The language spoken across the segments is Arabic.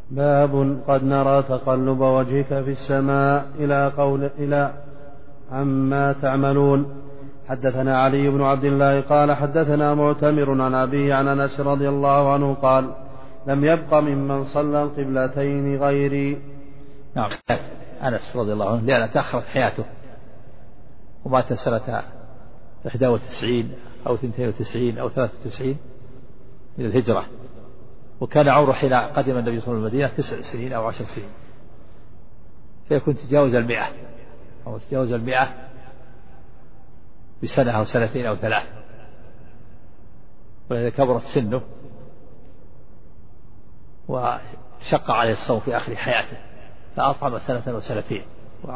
باب قد نرى تقلب وجهك في السماء إلى عما تعملون. حدثنا علي بن عبد الله قال حدثنا معتمر عن أبيه عن أنس رضي الله عنه قال لم يبق ممن صلى القبلتين غيري. نعم، أنس رضي الله عنه لأن تأخرت حياته ومات سنة 91 أو 92 أو 93 من الهجرة، وكان عمره حين قدم النبي صلى الله عليه وسلم المدينة 9 سنين أو 10 سنين، فيكون تجاوز 100 أو تجاوز 100 بسنة أو سنتين أو 3، ولذا كبرت سنه وشق عليه الصوم في آخر حياته فأطعم 1 أو 2 سنين.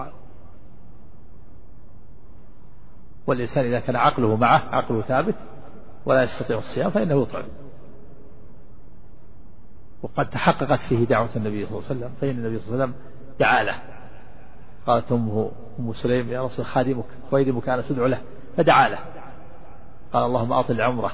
والإنسان إذا كان عقله معه، عقله ثابت ولا يستطيع الصيام، فإنه يطعم. وقد تحققت فيه دعوة النبي صلى الله عليه وسلم، فإن النبي صلى الله عليه وسلم دعا له. قالت أم سليم يا رسول خادمك خويدمك أنا تدعو له، فدعا له قال اللهم أطل عمره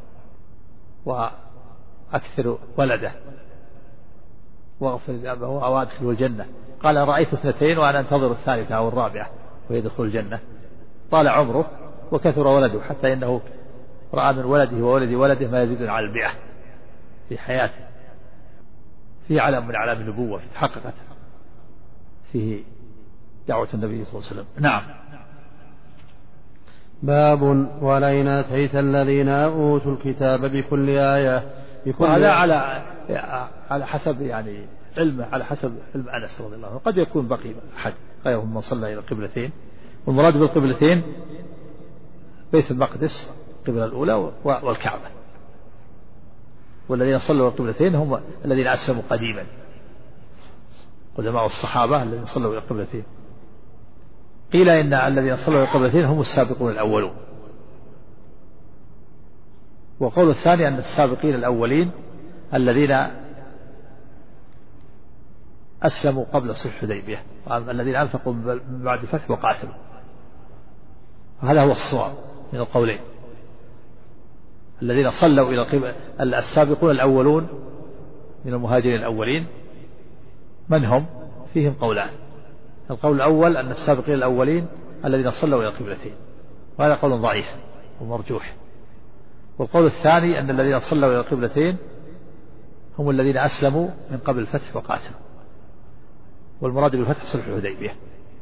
وأكثر ولده واغفر ذنبه وأدخله الجنة. قال رأيت 2 وأنا أنتظر 3 أو 4 ويدخل الجنة. طال عمره وكثر ولده حتى إنه رأى من ولده وولد ولده ما يزيد على 100 في حياته. فيه علم من أعلام النبوة تحققت فيه دعوة النبي صلى الله عليه وسلم. نعم. باب ولئن أتيت الذين أوتوا الكتاب بكل آية وهذا على حسب يعني علمه، على حسب علم أنس رضي الله عنه. قد يكون بقي أحد غيرهم من صلى إلى القبلتين، والمراد بالقبلتين بيت المقدس القبلة الأولى والكعبة، والذين صلوا القبلتين هم الذين أسلموا قديما قدماء الصحابة الذين صلوا إلى القبلتين. قيل إن الذين صلوا إلى القبلتين هم السابقون الأولون، وقول الثاني أن السابقين الأولين الذين أسلموا قبل صلح الحديبية، الذين أنفقوا من بعد الفتح وقاتلوا. هذا هو الصواب من القولين. الذين صلوا إلى القبلة السابقون الأولون من المهاجرين الأولين من هم؟ فيهم قولان. القول الأول أن السابقين الأولين الذين صلوا إلى القبلتين، وهذا قول ضعيف ومرجوح. والقول الثاني أن الذين صلوا إلى القبلتين هم الذين أسلموا من قبل الفتح وقاتلوا، والمراد بالفتح صلح الحديبية،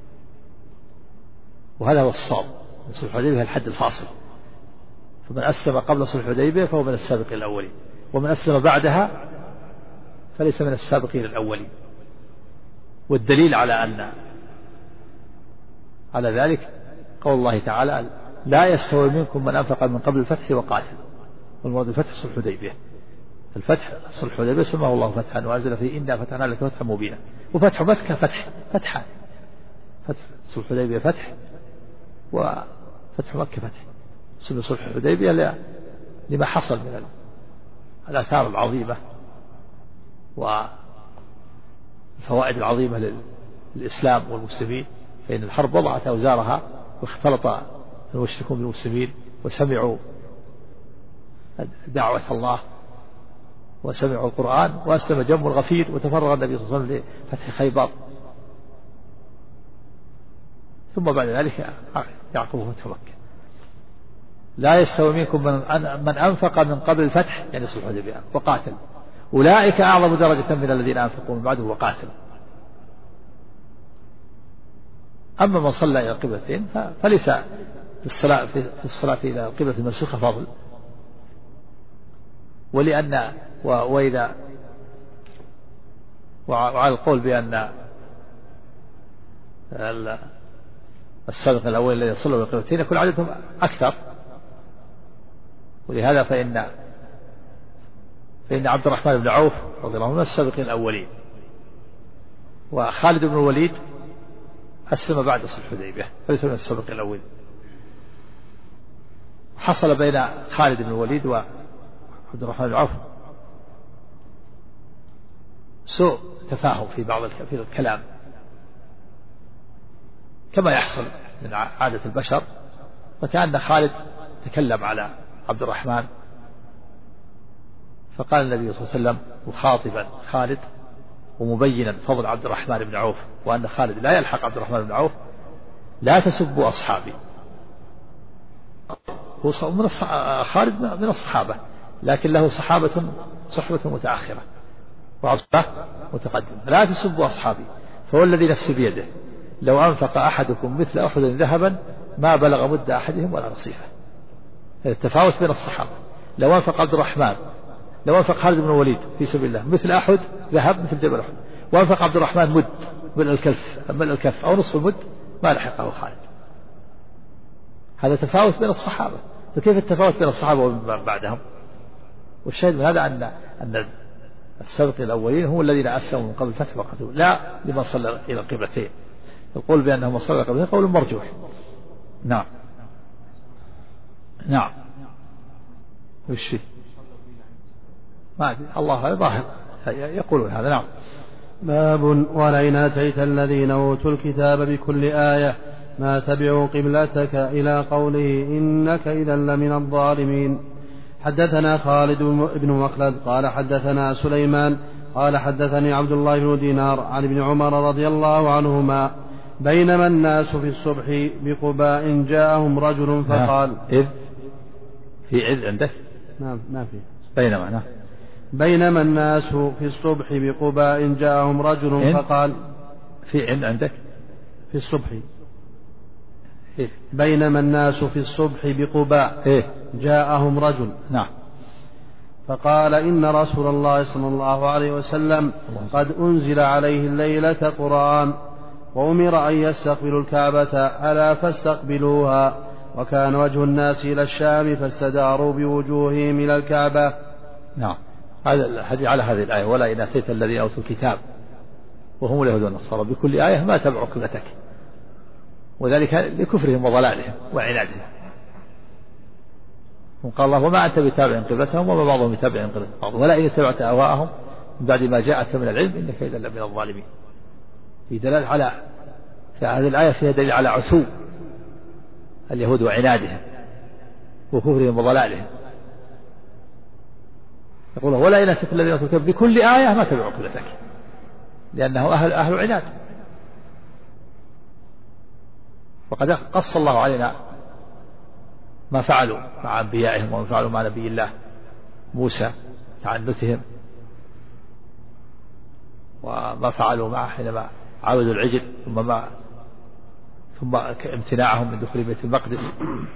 وهذا هو الصواب. صلح الحديبية هي الحد الفاصل، فمن أسلم قبل صلح الحديبية فهو من السابقين الأولين، ومن أسلم بعدها فليس من السابقين الأولين. والدليل على ذلك قول الله تعالى لا يستوي منكم من أنفق من قبل الفتح وقاتل، والمراد بالفتح صلح الحديبية. الفتح صلح الحديبية سماه الله فتحا وأنزل فيه إنا فتحنا لك فتحا مبينا. وفتح مكة فتحا، فتح صلح الحديبية فتح، وفتح مكة فتح. سمي صلح الحديبية لما حصل من الآثار العظيمة والفوائد العظيمة للإسلام والمسلمين، فإن الحرب وضعت أوزارها واختلط المشركون بالمسلمين وسمعوا دعوة الله وسمعوا القرآن وأسلم جم الغفير، وتفرغ النبي صلى الله عليه وسلم لفتح خيبر، ثم بعد ذلك يعقبه فتح مكة. لا يستوي منكم من أنفق من قبل الفتح يعني صلح الحديبية وقاتل، أولئك أعظم درجة من الذين أنفقوا من بعده وقاتلوا. أما من صلى إلى القبلتين فليس في الصلاة إلى القبلة المنسوخة فضل، ولأن وإذا وعلى القول بأن السابق الأول الذين صلوا إلى القبلتين يكون عددهم أكثر، ولهذا فإن عبد الرحمن بن عوف رضي الله عنه من السابقين الأولين، وخالد بن الوليد أسلم بعد صلح الحديبية فليس من السابقين الأولين. حصل بين خالد بن الوليد وعبد الرحمن بن عوف سوء تفاهم في بعض في الكلام كما يحصل من عادة البشر، فكأن خالد تكلم على عبد الرحمن، فقال النبي صلى الله عليه وسلم مخاطبا خالد ومبينا فضل عبد الرحمن بن عوف وأن خالد لا يلحق عبد الرحمن بن عوف: لا تسبوا أصحابي. هو خالد من الصحابة، لكن له صحبة متأخرة وعصبة متقدمة. لا تسبوا أصحابي فهو الذي نفسي بيده لو أنفق أحدكم مثل أحد ذهبا ما بلغ مد أحدهم ولا نصيفه. التفاوت بين الصحابة. لو أنفق عبد الرحمن، لو أنفق خالد بن الوليد في سبيل الله مثل أحد ذهب مثل جبل أحد، وأنفق عبد الرحمن مد ملء الكف أو نصف المد ما لحقه خالد. هذا تفاوت بين الصحابة. فكيف التفاوت بين الصحابة ومن بعدهم؟ والشاهد من هذا أن السابقين الأولين هم الذين أسلموا من قبل الفتح وقتلوا، لا لمن صلى إلى القبلتين. القول بأنهم صلوا إلى القبلتين قول مرجوح. نعم نعم. وش فيه؟ ما أدري، الله ظاهر يقولون هذا. نعم. باب: ولئن أتيت الذين أوتوا الكتاب بكل آية ما تبعوا قبلتك إلى قوله إنك إذا لمن الظالمين. حدثنا خالد بن مخلد قال حدثنا سليمان قال حدثني عبد الله بن دينار عن ابن عمر رضي الله عنهما: بينما الناس في الصبح بقباء جاءهم رجل فقال. إذ عندك؟ نعم ما في. بينما الناس في الصبح بقباء جاءهم رجل فقال. في عندك؟ في الصبح. بينما الناس في الصبح بقباء جاءهم رجل. نعم. فقال: إن رسول الله صلى الله عليه وسلم قد أنزل عليه الليلة قرآن وأمر أن يستقبلوا الكعبة ألا فاستقبلوها، وكان وجه الناس إلى الشام فاستداروا بوجوههم إلى الكعبة. نعم. هذا على هذه الآية: ولئن أتيت الذين أوتوا الكتاب وهم اليهود والنصارى بكل آية ما تبعوا قبلتك، وذلك لكفرهم وضلالهم وعنادهم. وقال الله: وما أنت بتابع قبلتهم وما بعضهم بتابع قبلة بعض، ولئن اتبعت أهواءهم من بعد ما جاءك من العلم إنك إذا لمن الظالمين. في دلالة على هذه الآية فيها دليل على عتو اليهود وعنادهم وكفرهم وضلالهم. يقول: ولئن أتيت الذين أوتوا الكتاب بكل آية ما تبعوا قبلتك، لأنه أهل عناد. وقد قص الله علينا ما فعلوا مع أنبيائهم وما فعلوا مع نبي الله موسى تعنتهم، وما فعلوا معه حينما عبدوا العجل، ثم امتناعهم من دخول بيت المقدس،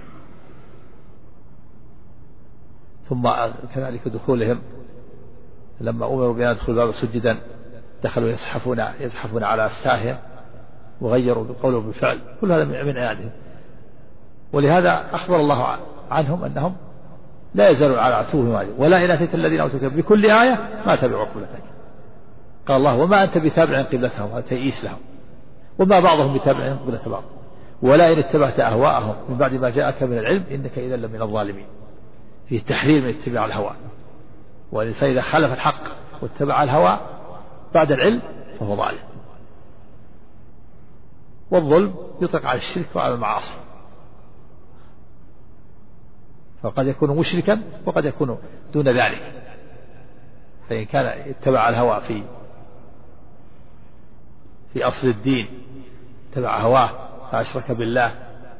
ثم كذلك دخولهم لما أمروا بأن يدخلوا الباب سجدا دخلوا يزحفون على أستاههم وغيروا بقوله بالفعل. كل هذا من عنادهم. ولهذا أخبر الله عنهم أنهم لا يزالون على عتوهم هذه: ولئن أتيت الذين أوتوا الكتاب بكل آية ما تبعوا قبلتك. قال الله: وما أنت بتابع قبلتهم، هذا تيئيس لهم، وما بعضهم بتابع قبلة بعض، ولئن اتبعت أهواءهم من بعد ما جاءك من العلم إنك إذا لمن الظالمين. فيه التحذير من اتباع الهوى، والإنسان إذا خالف الحق واتبع الهوى بعد العلم فهو ظالم. والظلم يطلق على الشرك وعلى المعاصي، فقد يكون مشركا وقد يكون دون ذلك. فإن كان اتبع الهوى في أصل الدين، اتبع هواه فأشرك بالله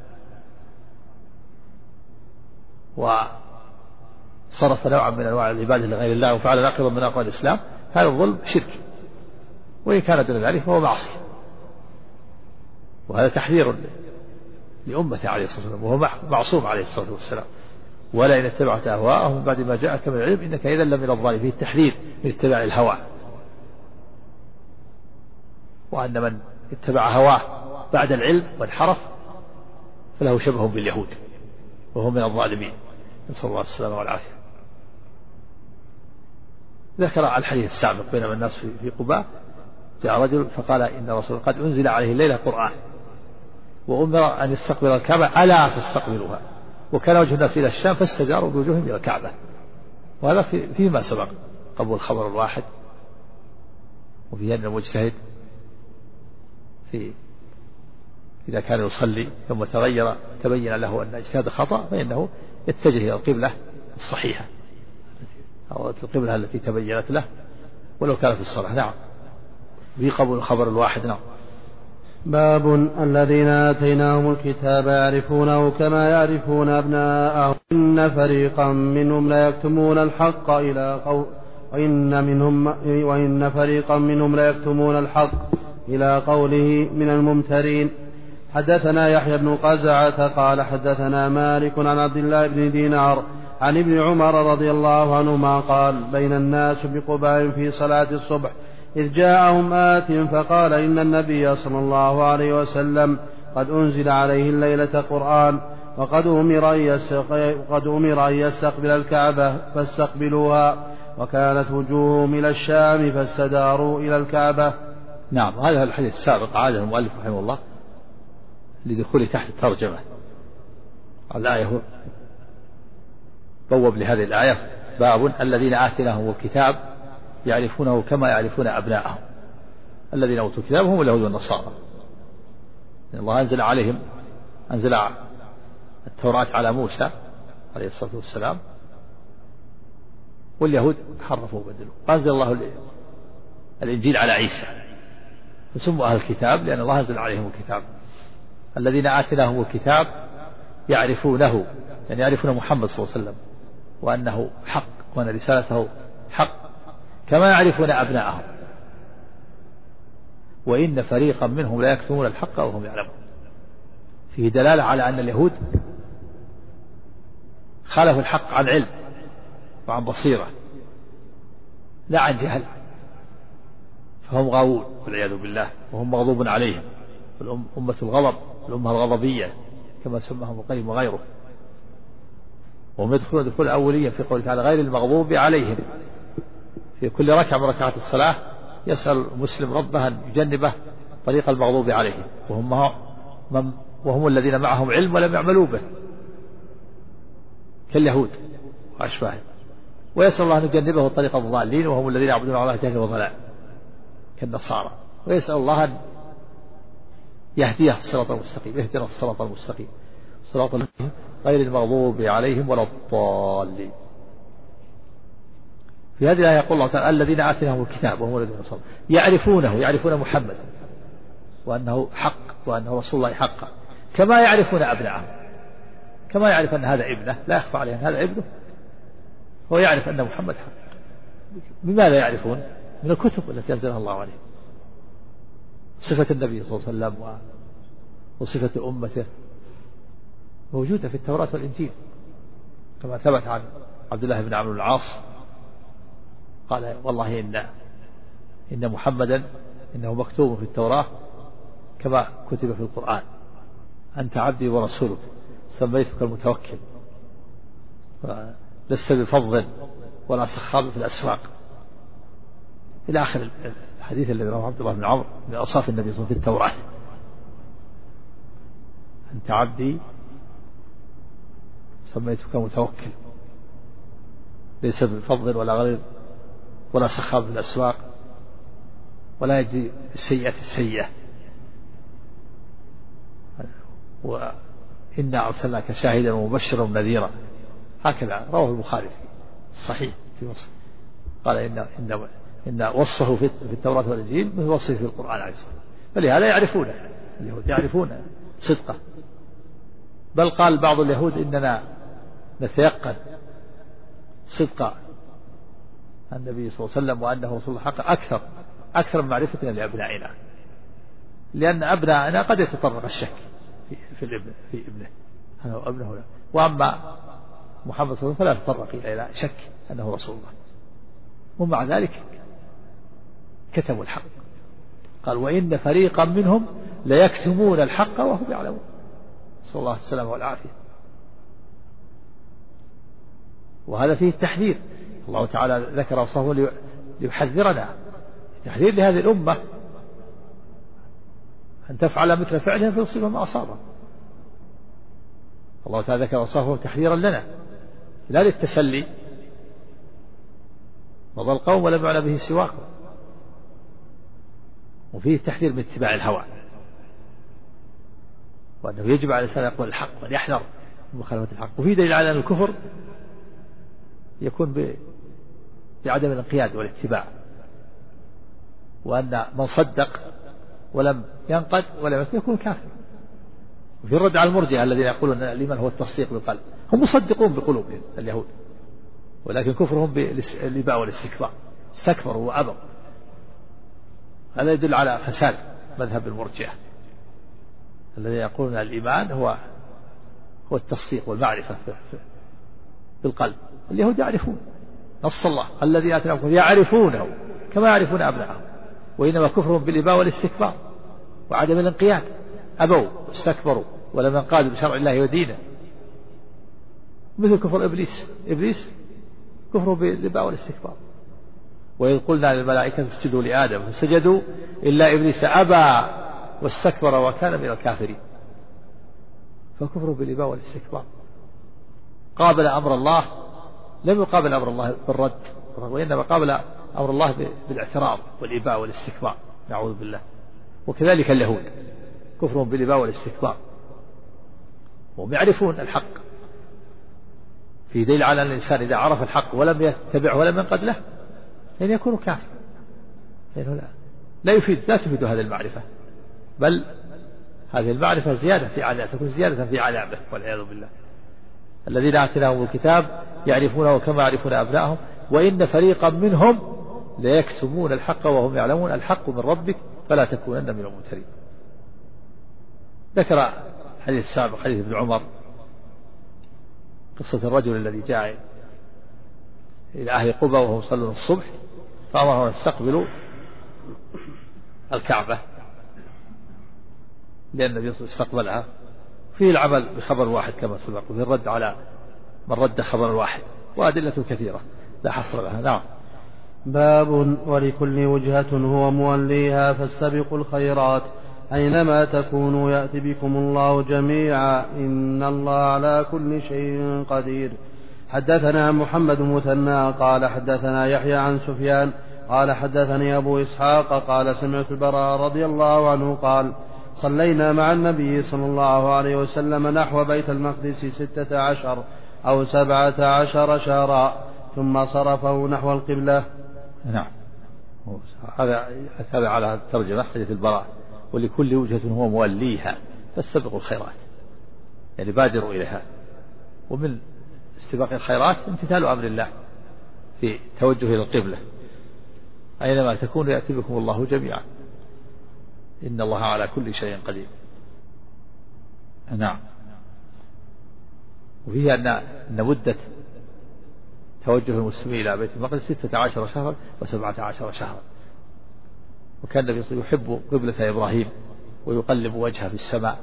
وصرف نوعا من أنواع العبادة لغير الله وفعل ناقضا من أقوال الإسلام، هذا الظلم شرك، وإن كان دون ذلك فهو معصية. وهذا تحذير لأمته عليه الصلاة والسلام، وهو معصوم عليه الصلاة والسلام: ولئن اتبعت أهواءهم من بعد ما جاءك من العلم إنك إذا لمن الظالمين. فيه التحذير من اتباع الهوى، وأن من اتبع هواه بعد العلم وانحرف فله شبه باليهود وهو من الظالمين، نسأل الله السلامة والعافية. ذكر الحديث السابق: بينما الناس في قباء جاء رجل فقال: إن رسول قد أنزل عليه الليلة قرآن وأمر أن يستقبل الكعبة ألا فاستقبلوها، وكان وجه الناس إلى الشام فاستداروا بوجوههم إلى الكعبة. وهذا فيما سبق قبول الخبر الواحد، وفي أن المجتهد إذا كان يصلي ثم تبين له أن اجتهاد خطأ فإنه يتجه إلى القبلة الصحيحة أو القبلة التي تبينت له ولو كان في الصلاة. نعم. في قبول الخبر الواحد. نعم. باب الذين آتيناهم الكتاب يعرفونه كما يعرفون أبناءهم إن فريقا منهم ليكتمون الحق وإن فريقا منهم ليكتمون الحق إلى قوله من الممترين. حدثنا يحيى بن قزعة قال حدثنا مالك عن عبد الله بن دينار عن ابن عمر رضي الله عنهما قال بين الناس بقباء في صلاة الصبح إذ جاءهم آت فقال إن النبي صلى الله عليه وسلم قد أنزل عليه الليلة قرآن وقد أمر أن يستقبل الكعبة فاستقبلوها وكانت وجوههم إلى الشام فاستداروا إلى الكعبة. نعم. هذا الحديث السابق عاد المؤلف رحمه الله لدخوله تحت الترجمة. الآية بوب لهذه الآية باب الذين آتيناهم الكتاب يعرفونه كما يعرفون أبناءهم. الذين أوتوا الكتاب هم اليهود والنصارى. الله أنزل التوراة على موسى عليه الصلاة والسلام واليهود حرفوا وبدلوا. أنزل الله الإنجيل على عيسى فسموا أهل الكتاب لأن الله أنزل عليهم الكتاب. الذين آتيناهم الكتاب يعرفونه يعني يعرفون محمد صلى الله عليه وسلم وأنه حق وأن رسالته حق كما يعرفون أبناءهم وإن فريقا منهم لا يكتمون الحق وهم يعلمون. فيه دلالة على أن اليهود خالفوا الحق عن علم وعن بصيرة لا عن جهل فهم غاوون والعياذ بالله وهم مغضوب عليهم أمة الغضب الأمة الغضبية كما سماهم القيم وغيره. وهم يدخلون دخول أوليا في قوله تعالى غير المغضوب عليهم. في كل ركعة من ركعات الصلاة يسأل المسلم ربه أن يجنبه طريق المغضوب عليهم وهم الذين معهم علم ولم يعملوا به كاليهود وأشباههم ويسأل الله أن يجنبه طريق الضالين وهم الذين يعبدون الله جهلا وضلال كالنصارى ويسأل الله أن يهديه الصراط المستقيم. اهدنا الصراط المستقيم صراط غير المغضوب عليهم ولا الضالين. في هذه الآية يقول الله تعالى الذين آتيناهم الكتاب وهم الذين صلوا يعرفون محمد وأنه حق وأنه رسول الله حقا كما يعرفون أبناءهم. كما يعرف أن هذا ابنه لا يخفى عليه أن هذا ابنه هو يعرف أن محمد حق. بماذا يعرفون؟ من الكتب التي أنزلها الله عليه. صفة النبي صلى الله عليه وسلم وصفة أمته موجودة في التوراة والإنجيل كما ثبت عن عبد الله بن عمرو بن العاص قال والله إن محمدا إنه مكتوب في التوراة كما كتب في القرآن أنت عبدي ورسولك سميتك المتوكل لست بفظ ولا سخاب في الأسواق إلى آخر الحديث الذي رواه عبد الله بن عمرو من أوصاف النبي صلى الله عليه وسلم في التوراة. أنت عبدي سميتك متوكل ليس بفضل ولا غليظ ولا سخاب في الأسواق ولا يجزي السيئة السيئة وإنا أرسلناك شاهدا ومبشرا ونذيرا. هكذا رواه البخاري في الصحيح في مصر. قال إن وصفه في التوراة والإنجيل من وصفه في القرآن عليه الصلاة والسلام. فلهذا يعرفونه اليهود يعرفون صدقه. بل قال بعض اليهود إننا نتيقن صدق النبي صلى الله عليه وسلم وأنه رسول الله حق أكثر من معرفتنا لأبنائنا لأن أبنائنا قد يتطرق الشك في ابنه هذا هو ابنه لا. وأما محمد صلى الله عليه وسلم فلا يتطرق إلى شك أنه رسول الله ومع ذلك كتموا الحق. قال وإن فريقا منهم ليكتمون الحق وهم يعلمون. نسأل الله السلامة والعافية. وهذا فيه التحذير. الله تعالى ذكر وصفه ليحذرنا تحذير لهذه الأمة أن تفعل مثل فعلهم فيصيبها ما أصابهم. الله تعالى ذكر وصفه تحذيرا لنا لا للتسلي مضى القوم ولم يعلم به سواكم. وفيه التحذير من اتباع الهوى وأنه يجب على الإنسان يقول الحق وأن يحذر من مخالفة الحق. وفيه دليل على أن الكفر يكون بعدم الانقياد والاتباع وأن من صدق ولم ينقد ولم يكون كافر. وفي الرد على المرجئة الذين يقولون أن الإيمان هو التصديق بالقلب، هم مصدقون بقلوبهم اليهود، ولكن كفرهم بالإباء والاستكبار، استكبروا وأبوا. هذا يدل على فساد مذهب المرجئة الذين يقولون الإيمان هو التصديق والمعرفة بالقلب. اليهود يعرفون، نص الله الذين آتيناهم يعرفونه كما يعرفون أبنائهم، وإنما كفرهم بالإباء والاستكبار وعدم الانقياد، أبوا واستكبروا ولم ينقادوا بشرع الله ودينه، مثل كفر إبليس كفروا بالإباء والاستكبار. وإذ قلنا للملائكة اسجدوا لآدم فسجدوا إلا إبليس أبى واستكبر وكان من الكافرين، فكفروا بالإباء والاستكبار. قابل أمر الله، لم يقابل أمر الله بالرد، وإنما قابل أمر الله بالاعتراض والإباء والاستكبار، نعوذ بالله. وكذلك اليهود كفرهم بالإباء والاستكبار، وهم يعرفون الحق، في دليل على أن الإنسان إذا عرف الحق ولم يتبعه ولم ينقد له لن يكون كافر، لا تفيد هذه المعرفة، بل هذه المعرفة زيادة في عذاب، تكون زيادة في عذابه والعياذ بالله. الذين آتيناهم الكتاب يعرفونه كما يعرفون أبنائهم وإن فريقا منهم ليكتمون الحق وهم يعلمون الحق من ربك فلا تكونن من الممترين. ذكر حديث السابق حديث ابن عمر قصة الرجل الذي جاء إلى أهل قبى وهم يصلون الصبح فأمرهم أن يستقبلوا الكعبة لأن النبي استقبلها. فيه العمل بخبر واحد كما سبق، وفي الرد على من رد خبر واحد، وأدلة كثيرة لا حصر لها. نعم. باب ولكل وجهة هو موليها فاستبقوا الخيرات أينما تكونوا يأتي بكم الله جميعا إن الله على كل شيء قدير. حدثنا محمد مثنى قال حدثنا يحيى عن سفيان قال حدثني أبو إسحاق قال سمعت البراء رضي الله عنه قال صلينا مع النبي صلى الله عليه وسلم نحو بيت المقدس 16 أو 17 شهرا ثم صرفه نحو القبلة. نعم. هذا على الترجمة حديث البراء ولكل وجهة هو موليها فاستبقوا الخيرات، يعني بادروا إليها. ومن استباق الخيرات امتثال أمر الله في توجه إلى القبلة، أينما تكون يأتي بكم الله جميعا إن الله على كل شيء قدير. نعم. وفيه أن مدة توجه المسلمين إلى بيت المقدس 16 شهرا و17 شهرا، وكان النبي صلى الله عليه وسلم يحب قبلة إبراهيم ويقلب وجهه في السماء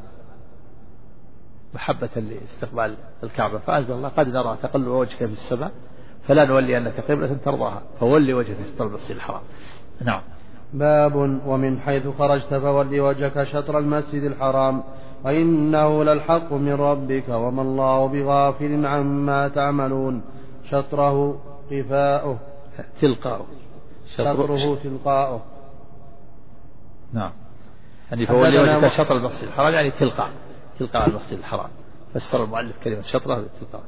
محبة لاستقبال الكعبة، فأنزل الله قد نرى تقلب وجهك في السماء فلا نولي أنك قبلة ترضاها فولي وجهك شطر المسجد الحرام. نعم. باب ومن حيث خرجت فولي وجهك شطر المسجد الحرام وإنه للحق من ربك وما الله بغافل عما تعملون. شطره قفاؤه تلقاؤه شطره تلقاؤه. نعم. يعني فولي وجهك شطر المسجد الحرام يعني تلقاء المسجد الحرام، فسر المؤلف كلمة شطره تلقاء.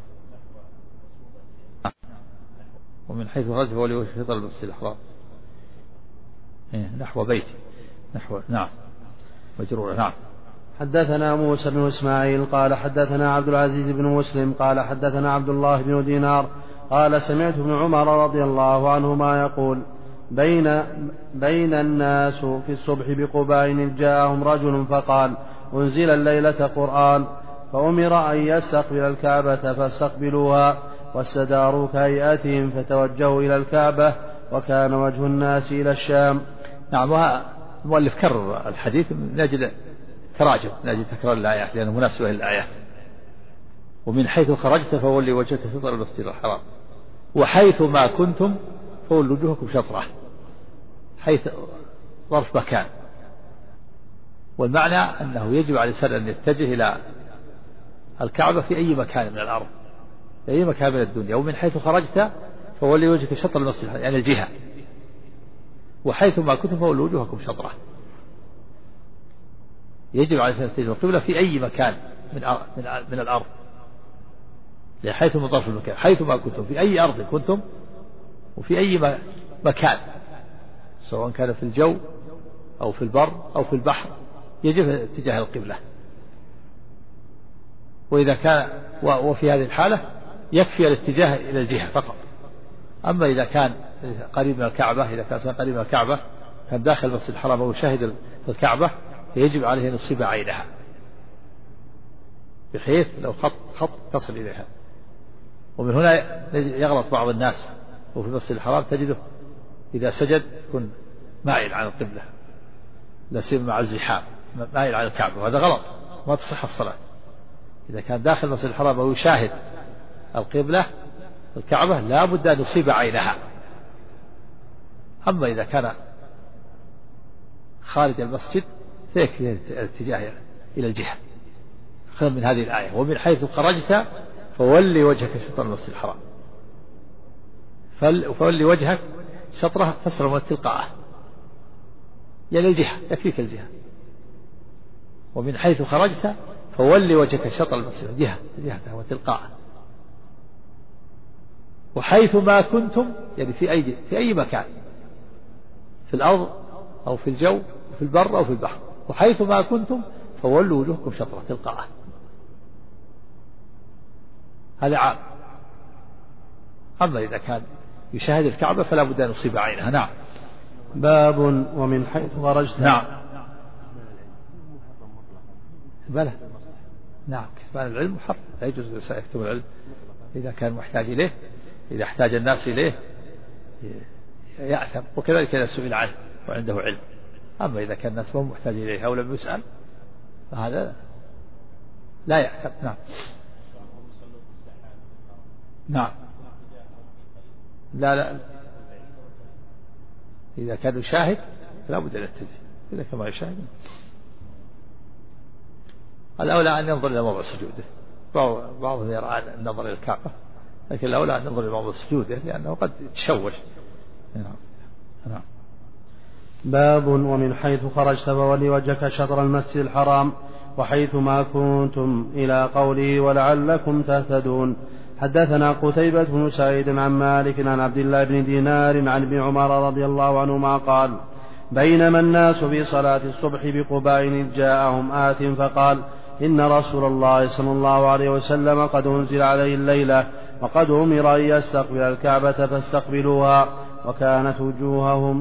ومن حيث خرجت فولي وجهك شطر المسجد الحرام نحو بيتي نحو. نعم. مجرورة. نعم. حدثنا موسى بن إسماعيل قال حدثنا عبد العزيز بن مسلم قال حدثنا عبد الله بن دينار قال سمعت ابن عمر رضي الله عنهما يقول بين الناس في الصبح بقباء إذ جاءهم رجل فقال أنزل الليلة قرآن فأمر أن يستقبل الكعبة فاستقبلوها واستداروا كهيئتهم فتوجهوا إلى الكعبة وكان وجه الناس إلى الشام. نعم. المؤلف كرر الحديث من أجل تراجم، من أجل تكرار الآيات لأنه مناسبة للآيات. ومن حيث خرجت فولي وجهك شطر المسجد الحرام وحيث ما كنتم فولوا وجوهكم شطره، حيث ظرف مكان، والمعنى أنه يجب على الإنسان أن يتجه إلى الكعبة في أي مكان من الأرض، في أي مكان من الدنيا. ومن حيث خرجت فولي وجهك شطر المسجد الحرام يعني الجهة، وحيث ما كنتم فولوا وجوهكم شطره. يجب على الإنسان يتجه القبلة في أي مكان من الأرض، حيث من ظرف المكان، حيث ما كنتم في أي أرض كنتم وفي أي مكان سواء كان في الجو أو في البر أو في البحر يجب اتجاه القبلة. وإذا كان وفي هذه الحالة يكفي الاتجاه إلى الجهة فقط. أما إذا كان قريب من الكعبة، إذا كان قريب من الكعبة كان داخل المسجد الحرام ويشاهد الكعبة يجب عليه أن يصيب عينها، بحيث لو خط تصل إليها. ومن هنا يغلط بعض الناس وفي المسجد الحرام تجده إذا سجد يكون مائل عن القبلة، لا سيما مع الزحام مائل عن الكعبة، وهذا غلط، ما تصح الصلاة. إذا كان داخل المسجد الحرام ويشاهد القبلة الكعبة لا بد أن يصيب عينها. أما إذا كان خارج المسجد فيكفي الاتجاه إلى الجهة. خذ من هذه الآية ومن حيث خرجت فولي وجهك شطر المسجد الحرام، فولي وجهك شطره فسر من تلقاءه، يعني الجهة، يكفيك الجهة. ومن حيث خرجت فولي وجهك شطر المسجد، جهته وتلقاءه. وحيث ما كنتم يعني في أي مكان، في الأرض أو في الجو في البر أو في البحر، وحيث ما كنتم فولوا وجوهكم شطرة تلقاءه. هذا عام. أما إذا كان يشاهد الكعبة فلا بد أن يصيب عينها. نعم. باب ومن حيث خرجت. نعم. بلى. نعم، كتمان العلم محرم، لا يجوز الإنسان يكتب العلم إذا كان محتاج إليه، إذا احتاج الناس إليه يأثم، وكذلك إذا سئل عنه وعنده علم. أما إذا كان الناس هم محتاج إليه أو لم يسأل فهذا لا يأثم. نعم. نعم. لا إذا كان يشاهد لا بد أن يتجه، إذا كان ما يشاهد الأولى أن ينظر إلى موضع سجوده. بعضهم يرى النظر إلى الكعبة، لكن الأولى أن ينظر إلى موضع سجوده لأنه قد يتشوش. نعم. باب ومن حيث خرجت فولي وجهك شطر المسجد الحرام وحيث ما كنتم إلى قوله ولعلكم تهتدون. حدثنا قتيبة بن سعيد عن مالك عن عبد الله بن دينار عن ابن عمر رضي الله عنهما قال: بينما الناس في صلاة الصبح بقباء إذ جاءهم آت فقال: إن رسول الله صلى الله عليه وسلم قد أنزل عليه الليلة وقد أمر أن يستقبل الكعبة فاستقبلوها وكانت وجوههم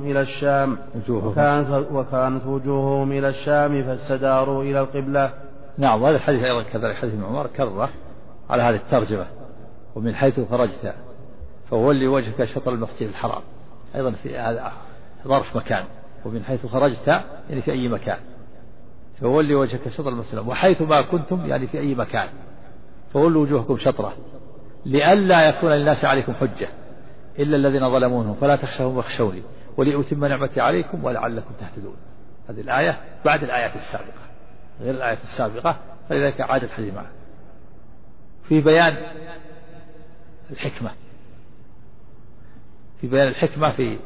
إلى الشام فاستداروا إلى القبلة. نعم. وهذا الحديث أيضا كذلك حديث ابن عمر كرره على هذه الترجمة: ومن حيث خرجت فولي وجهك شطر المسجد الحرام، أيضا في هذا ظرف مكان. ومن حيث خرجت يعني في أي مكان، فولي وجهك شطر المسجد، وحيث ما كنتم يعني في أي مكان فولوا وجوهكم شطره لئلا يكون للناس عليكم حجة إلا الذين ظلموا منهم فلا تخشوهم واخشوني ولأتم نعمتي عليكم ولعلكم تهتدون. هذه الآية بعد الآيات السابقة غير الآيات السابقة، فلذلك عاد الحديث معه في بيان الحكمة، في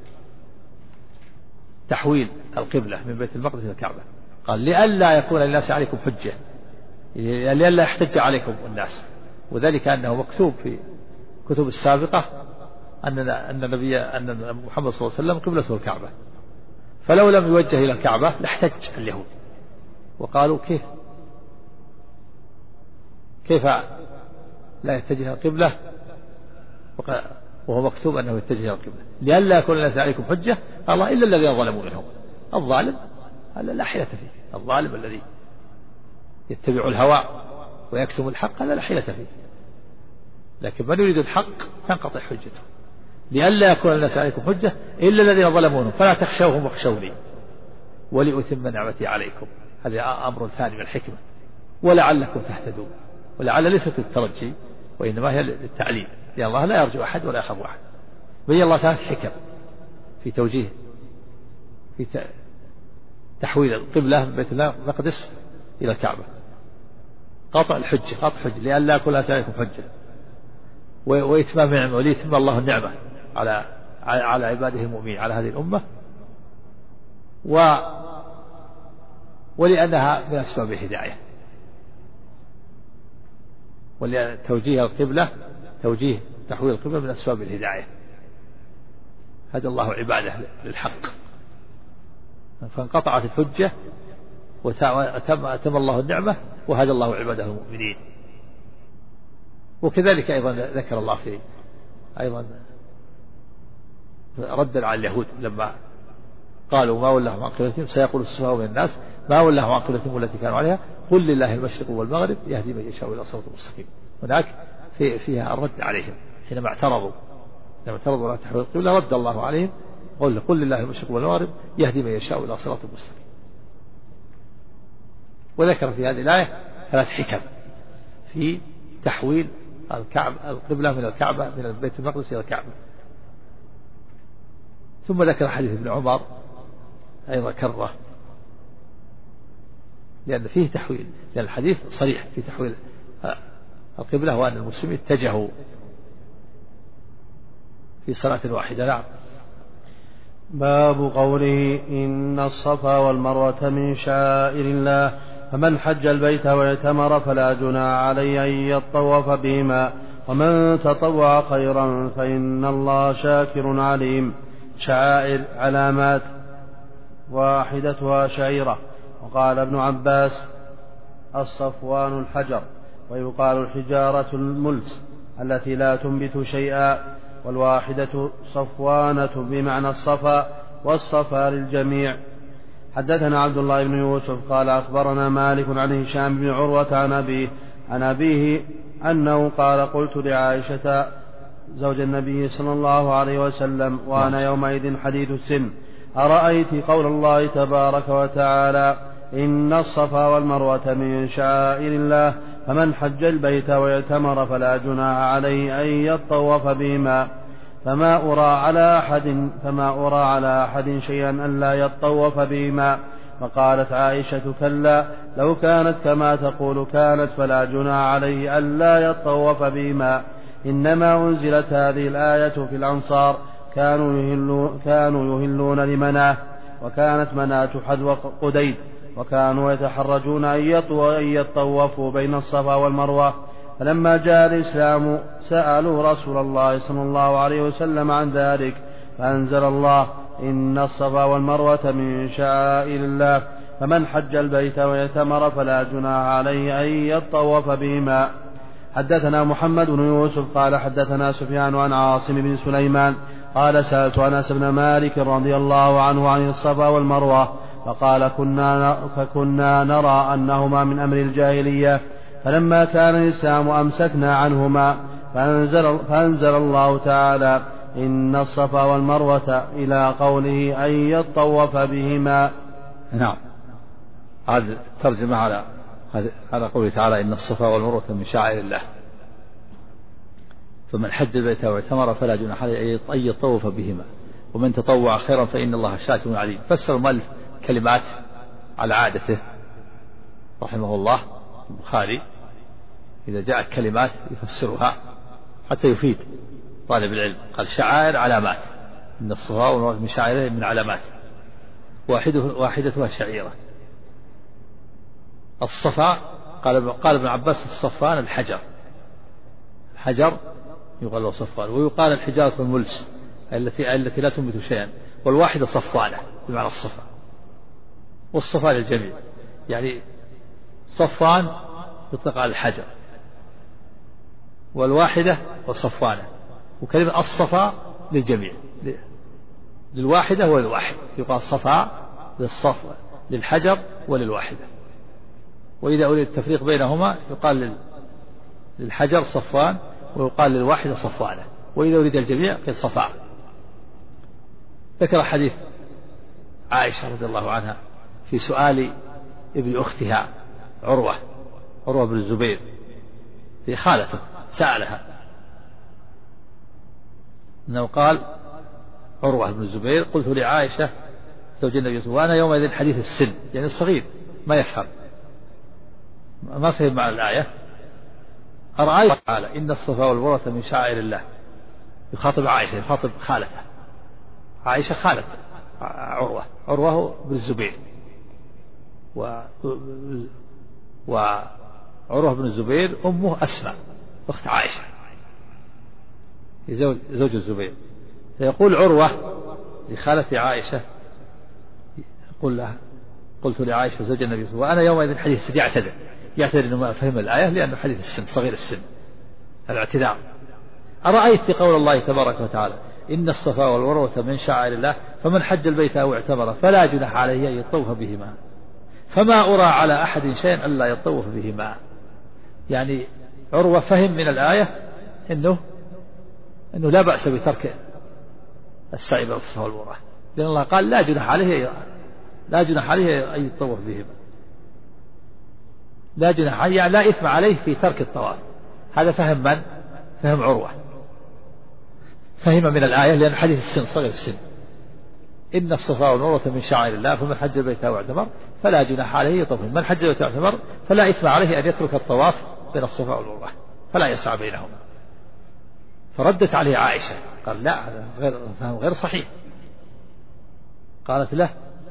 تحويل القبلة من بيت المقدس إلى الكعبة. قال: لئلا يكون للناس عليكم حجة، لئلا يحتج عليكم الناس. وذلك أنه مكتوب في الكتب السابقة أن محمد صلى الله عليه وسلم قبلته الكعبة، فلو لم يوجه إلى الكعبة لاحتج اليهود وقالوا كيف لا يتجه القبلة وهو مكتوب أنه يتجه إلى القبلة. لئلا يكون للناس عليكم حجة الله إلا الذين ظلموا منهم. الظالم هذا لا حيلة فيه، الظالم الذي يتبع الهوى ويكتم الحق هذا لا حيلة فيه، لكن من يريد الحق تنقطع حجته. لئلا يكون للناس عليكم حجة إلا الذين ظلموا منهم فلا تخشوهم واخشوني ولأتم نعمتي عليكم. هذا أمر ثاني من الحكمة. ولعلكم تهتدون، ولعل ليست للترجي وإنما هي للتعليم، لأن الله لا يرجو أحد ولا يخاف أحد. بين الله تعالى حكم في توجيه في تحويل القبلة من بيت المقدس إلى الكعبة، قطع الحجة لئلا يكون للناس عليكم حجة، وإتمام النعمة وليتم الله النعمة على عباده المؤمنين على هذه الأمة، ولأنها من أسباب الهداية. توجيه تحويل القبلة من أسباب الهداية. هدى الله عباده للحق، فانقطعت الحجة وأتم الله النعمة وهدى الله عباده المؤمنين. وكذلك أيضا ذكر الله في أيضا ردا على اليهود لما قالوا ما ولاهم عن قبلتهم سيقول السفهاء من الناس ما ولاهم عن قبلتهم التي كانوا عليها قل لله المشرق والمغرب يهدي من يشاء إلى صراط مستقيم. هناك فيها الرد عليهم حينما اعترضوا على تحويل القبلة رد الله عليهم قل لله المشرق والمغرب يهدي من يشاء إلى صراط مستقيم. وذكر في هذه الآية 3 حكم في تحويل القبلة من الكعبة من بيت المقدس إلى الكعبة. ثم ذكر حديث ابن عمر أيضا كرة لأن فيه تحويل، لأن الحديث صريح في تحويل القبلة وأن المسلمين اتجهوا في صلاة واحدة. نعم. باب قوله إن الصفا والمروة من شعائر الله فمن حج البيت واعتمر فلا جناح عليه أن يطوف بهما ومن تطوع خيرا فإن الله شاكر عليم. شعائر علامات واحدتها شعيرة. وقال ابن عباس الصفوان الحجر ويقال الحجارة الملس التي لا تنبت شيئا والواحدة صفوانة بمعنى الصفا والصفا للجميع. حدثنا عبد الله بن يوسف قال أخبرنا مالك عن هشام بن عروة عن أبيه أنه قال قلت لعائشة زوج النبي صلى الله عليه وسلم وأنا يومئذ حديث السن أرأيت قول الله تبارك وتعالى إن الصفا والمروة من شعائر الله فمن حج البيت واعتمر فلا جناح عليه أن يطوف بهما فما أرى على أحد شيئا ألا يطوف بهما. فقالت عائشة كلا لو كانت كما تقول كانت فلا جناح عليه ألا يطوف بهما إنما أنزلت هذه الآية في الأنصار كانوا يهلون لمناه وكانت مناة حذو قديد وكانوا يتحرجون أن يطوفوا بين الصفا والمروة. فلما جاء الإسلام سألوا رسول الله صلى الله عليه وسلم عن ذلك فأنزل الله إن الصفا والمروة من شعائر الله فمن حج البيت واعتمر فلا جناح عليه أن يطوف بهما. حدثنا محمد بن يوسف قال حدثنا سفيان عن عاصم بن سليمان قال سألت أنس بن مالك رضي الله عنه عن الصفا والمروة فقال كنا نرى أنهما من أمر الجاهلية فلما كان الإسلام أمسكنا عنهما فأنزل الله تعالى إن الصفا والمروة إلى قوله أن يطوف بهما. نعم. هذا ترجمة على قوله تعالى إن الصفا والمروة من شعائر الله فمن حج البيت واعتمر فلا جناح عليه أن يطوف بهما ومن تطوع خيرا فإن الله شاكر عليم. فسر المؤلف كلمات على عادته رحمه الله البخاري إذا جاءت كلمات يفسرها حتى يفيد طالب العلم. قال شعائر علامات إن الصفا والمروة من شعائر من علامات واحدتها شعيرة. الصفا قال ابن عباس الصفان الحجر يقال له صفان ويقال الحجارة الملس التي لا تنبت شيئا والواحدة صفانة بمعنى الصفا والصفا للجميع يعني صفان يطلق على الحجر والواحدة وصفانة وكلمة الصفا للجميع للواحدة وللواحد يقال صفا للحجر وللواحدة. وإذا أريد التفريق بينهما يقال للحجر صفان ويقال للواحدة صفانة وإذا أريد الجميع قيل صفاء. ذكر حديث عائشة رضي الله عنها في سؤال ابن أختها عروة بن الزبير في خالته سألها أنه قال عروة بن الزبير قلت لعائشة زوج النبي صلى الله عليه وسلم وأنا يومئذ حديث السن يعني الصغير ما يفهم ما فهم معنى الآية أرأيت تعالى إن الصفا والمروة من شعائر الله يخاطب عائشة يخاطب خالته عائشة خالة عروة بن الزبير وعروة بن الزبير أمه أسماء أخت عائشة زوج الزبير. يقول عروة لخالة عائشة يقول لها قلت لعائشة زوج النبي صلى الله عليه وسلم وأنا يومئذ حديث يعتذر إنه ما فهم الآية لأنه حديث السن صغير السن الاعتذار. أرأيت قول الله تبارك وتعالى إن الصفا والمروة من شعائر الله فمن حج البيت أو اعتمر فلا جناح عليه أن يطوف بهما فما أرى على أحد شيئا ألا يطوف بهما. يعني عروة فهم من الآية إنه لا بأس بترك السعي بين الصفا والمروة لأن الله قال لا جناح عليه أن يطوف بهما لا جناح عليه يعني لا إثم عليه في ترك الطواف. هذا فهم من؟ فهم عروة فهم من الآية لأن حديث السن صغير السن إن الصفا والمروة من شعائر الله فمن حج البيت أو اعتمر فلا جناح عليه يطوف من حج البيت أو اعتمر فلا إثم عليه أن يترك الطواف بين الصفا والمروة فلا يسعى بينهما. فردت عليه عائشة قال لا هذا فهم غير صحيح. قالت له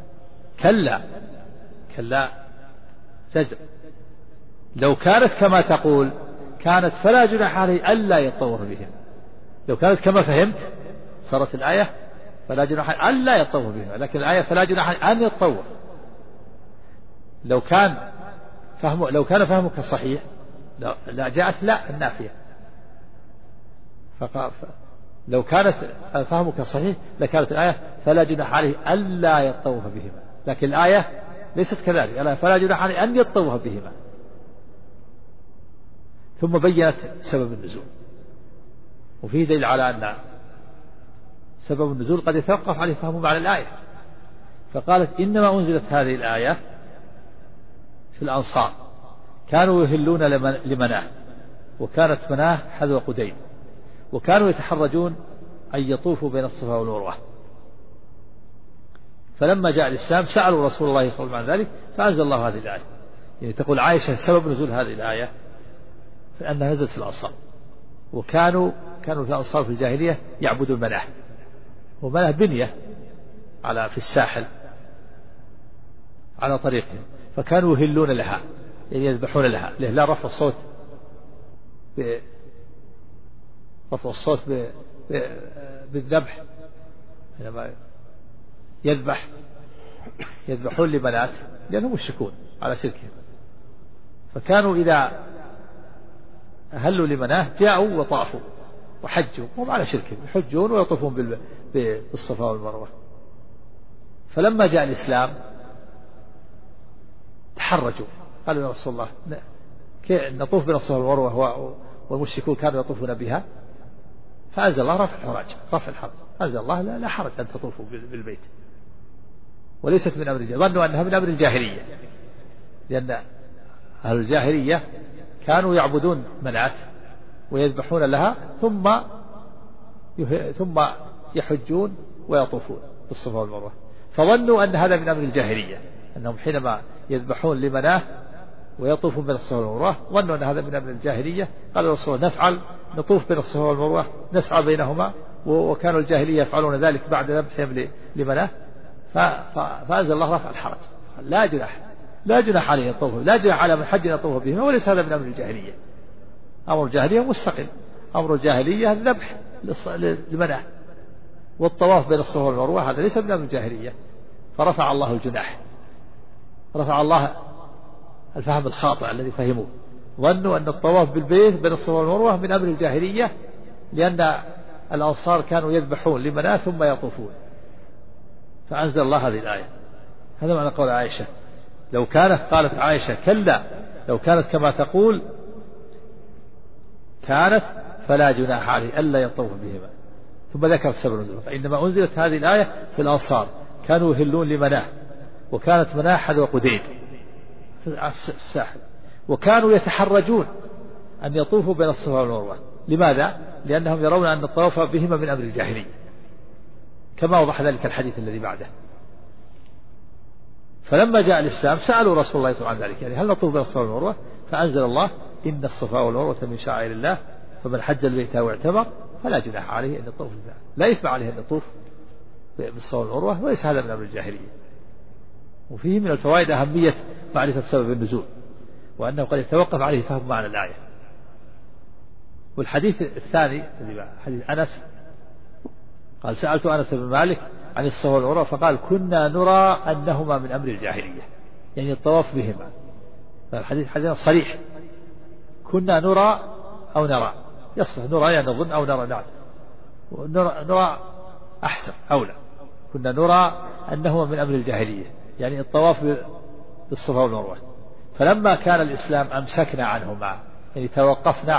كلا زجر لو كانت كما تقول كانت فلا جناح عليه ألا يطوف بهم. لو كانت كما فهمت صارت الآية فلا جناح ألا يطوف بهم لكن الآية فلا جناح أن يطوف. لو كان فهمك صحيح لا جاءت لا النافية. لو كانت فهمك صحيح لكانت الآية فلا جناح عليه ألا يطوف بهما لكن الآية ليست كذلك الآية فلا جناح عليه أن يطوف بهما. ثم بينت سبب النزول وفيه دليل على أن سبب النزول قد يتوقف عليه فهم معنى الآية. فقالت إنما أنزلت هذه الآية في الأنصار كانوا يهلون لمناه وكانت مناه حذو قديد وكانوا يتحرجون أن يطوفوا بين الصفا والمروة فلما جاء الإسلام سألوا رسول الله صلى الله عليه وسلم عن ذلك فأنزل الله هذه الآية. يعني تقول عائشة سبب نزول هذه الآية فأنها نزلت في الأنصار وكانوا في الأنصار في الجاهلية يعبدون مناه ومناه بنية في الساحل على طريقهم فكانوا يهلون لها يعني يذبحون لها لا رفع الصوت بالذبح حينما يذبحون لبنات لأنهم مشركون على شركهم. فكانوا إذا أهلوا لمناه جاءوا وطافوا وحجوا هم على شركهم يحجون ويطوفون بالصفا والمروة. فلما جاء الإسلام تحرجوا قالوا يا رسول الله نطوف بين الصفا والمروة والمشركون كانوا يطوفون بها. فأنزل الله رفع الحرج أنزل الله لا حرج أن تطوفوا بالبيت وليست من أمر الجاهلية. ظنوا أنها من أمر الجاهلية لأن أهل الجاهلية كانوا يعبدون منات ويذبحون لها ثم يحجون ويطوفون بالصفا والمروة فظنوا أن هذا من أمر الجاهلية أنهم حينما يذبحون لمناه ويطوفون بين الصفا والمروة ظنوا أن هذا من أمر الجاهلية. قال الرسول نفعل نطوف بين الصفا والمروة نسعى بينهما وكانوا الجاهلية يفعلون ذلك بعد ذبحهم لمناه. فأنزل الله رفع الحرج لا جناح عليه الطوف لا جناح على من حج يطوف بهما وليس هذا من أمر الجاهلية. أمر الجاهلية مستقل أمر الجاهلية الذبح لمناه والطواف بين الصفا والمروة هذا ليس من أمر الجاهلية. فرفع الله الجناح رفع الله الفهم الخاطئ الذي فهموه ظنوا أن الطواف بالبيت بين الصفا والمروة من أمر الجاهلية لأن الأنصار كانوا يذبحون لمناه ثم يطوفون. فأنزل الله هذه الآية. هذا معنى قول عائشة لو كانت قالت عائشة كلا لو كانت كما تقول كانت فلا جناح عليه ألا يطوف بهما. ثم ذكر السبب النزول فإنما أنزلت هذه الآية في الأنصار كانوا يهلون لمناه وكانت مناه حذو قديد في الساحل وكانوا يتحرجون أن يطوفوا بين الصفا والمروة. لماذا؟ لأنهم يرون أن الطواف بهما من أمر الجاهلية كما وضح ذلك الحديث الذي بعده. فلما جاء الإسلام سألوا رسول الله صلى الله عليه وسلم عن ذلك يعني هل نطوف بين الصفا والمروة فأنزل الله إن الصفا والمروة من شعائر الله فمن حج البيت واعتمر فلا جناح عليه أن يطوف بها لا إثم عليه أن يطوف بالصفا والمروة وليس هذا من أمر الجاهلية. وفيه من الفوائد أهمية معرفة سبب النزول وأنه قد يتوقف عليه فهم معنى الآية. والحديث الثاني حديث أنس قال سألت أنس بن مالك عن الصفا والمروة فقال كنا نرى أنهما من أمر الجاهلية، يعني الطواف بهما. فالحديث حديث صريح، كنا نرى أو نرى، يصلح نرى يعني نظن أو نرى، نعم نرى أحسن أولى. كنا نرى أنهما من أمر الجاهلية، يعني الطواف بالصفا والمروة. فلما كان الإسلام أمسكنا عنهما، يعني توقفنا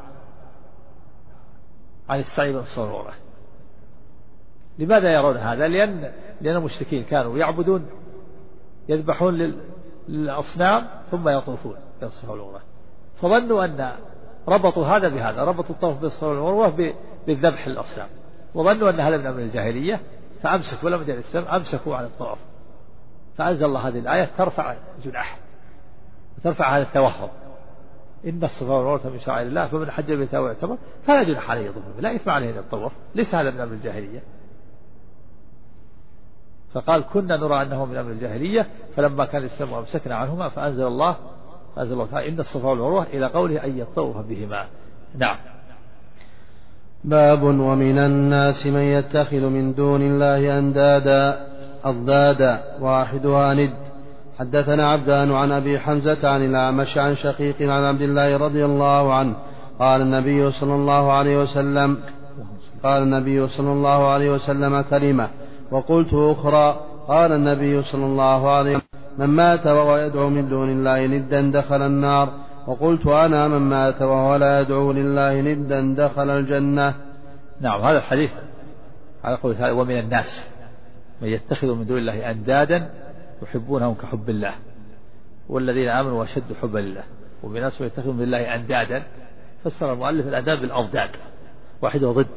عن السعي بالصفا والمروة. لماذا يرون هذا؟ لأن المشركين كانوا يعبدون، يذبحون للأصنام ثم يطوفون بالصفا والمروة، فظنوا أن ربطوا هذا بهذا، ربطوا الطواف بالصفا والمروة بالذبح للأصنام، وظنوا أن هذا من أمر الجاهلية، فأمسكوا لما جاء الإسلام أمسكوا عن الطواف. فأنزل الله هذه الآية ترفع الجناح وترفع هذا التوهم، إن الصفا والمروة من شعائر الله فمن حج البيت أو اعتمر فلا جناح عليه يطوف، لا إثم عليه أن يطوف، ليس هذا من أمر الجاهلية. فقال كنا نرى أنه من أمر الجاهلية، فلما كان الإسلام أمسكنا عنهما فأنزل الله تعالى إن الصفا والمروة إلى قوله أن يطوف بهما. نعم. باب ومن الناس من يتخذ من دون الله أضدادا واحدها ند. حدثنا عبدان عن أبي حمزة عن الأعمش عن شقيق عن عبد الله رضي الله عنه قال النبي صلى الله عليه وسلم كلمة وقلت أخرى. قال النبي صلى الله عليه وسلم من مات وهو يدعو من دون الله ندا دخل النار. وقلت أنا من مات وهو لا يدعو لله ندا دخل الجنة. نعم. هذا الحديث على قول ومن الناس من يتخذ من دون الله أندادا يحبونهم كحب الله والذين آمنوا وأشد حبا لله. ومن الناس من يتخذ من الله أندادا، فسر المؤلف الأنداد بالأضداد، واحده ضد،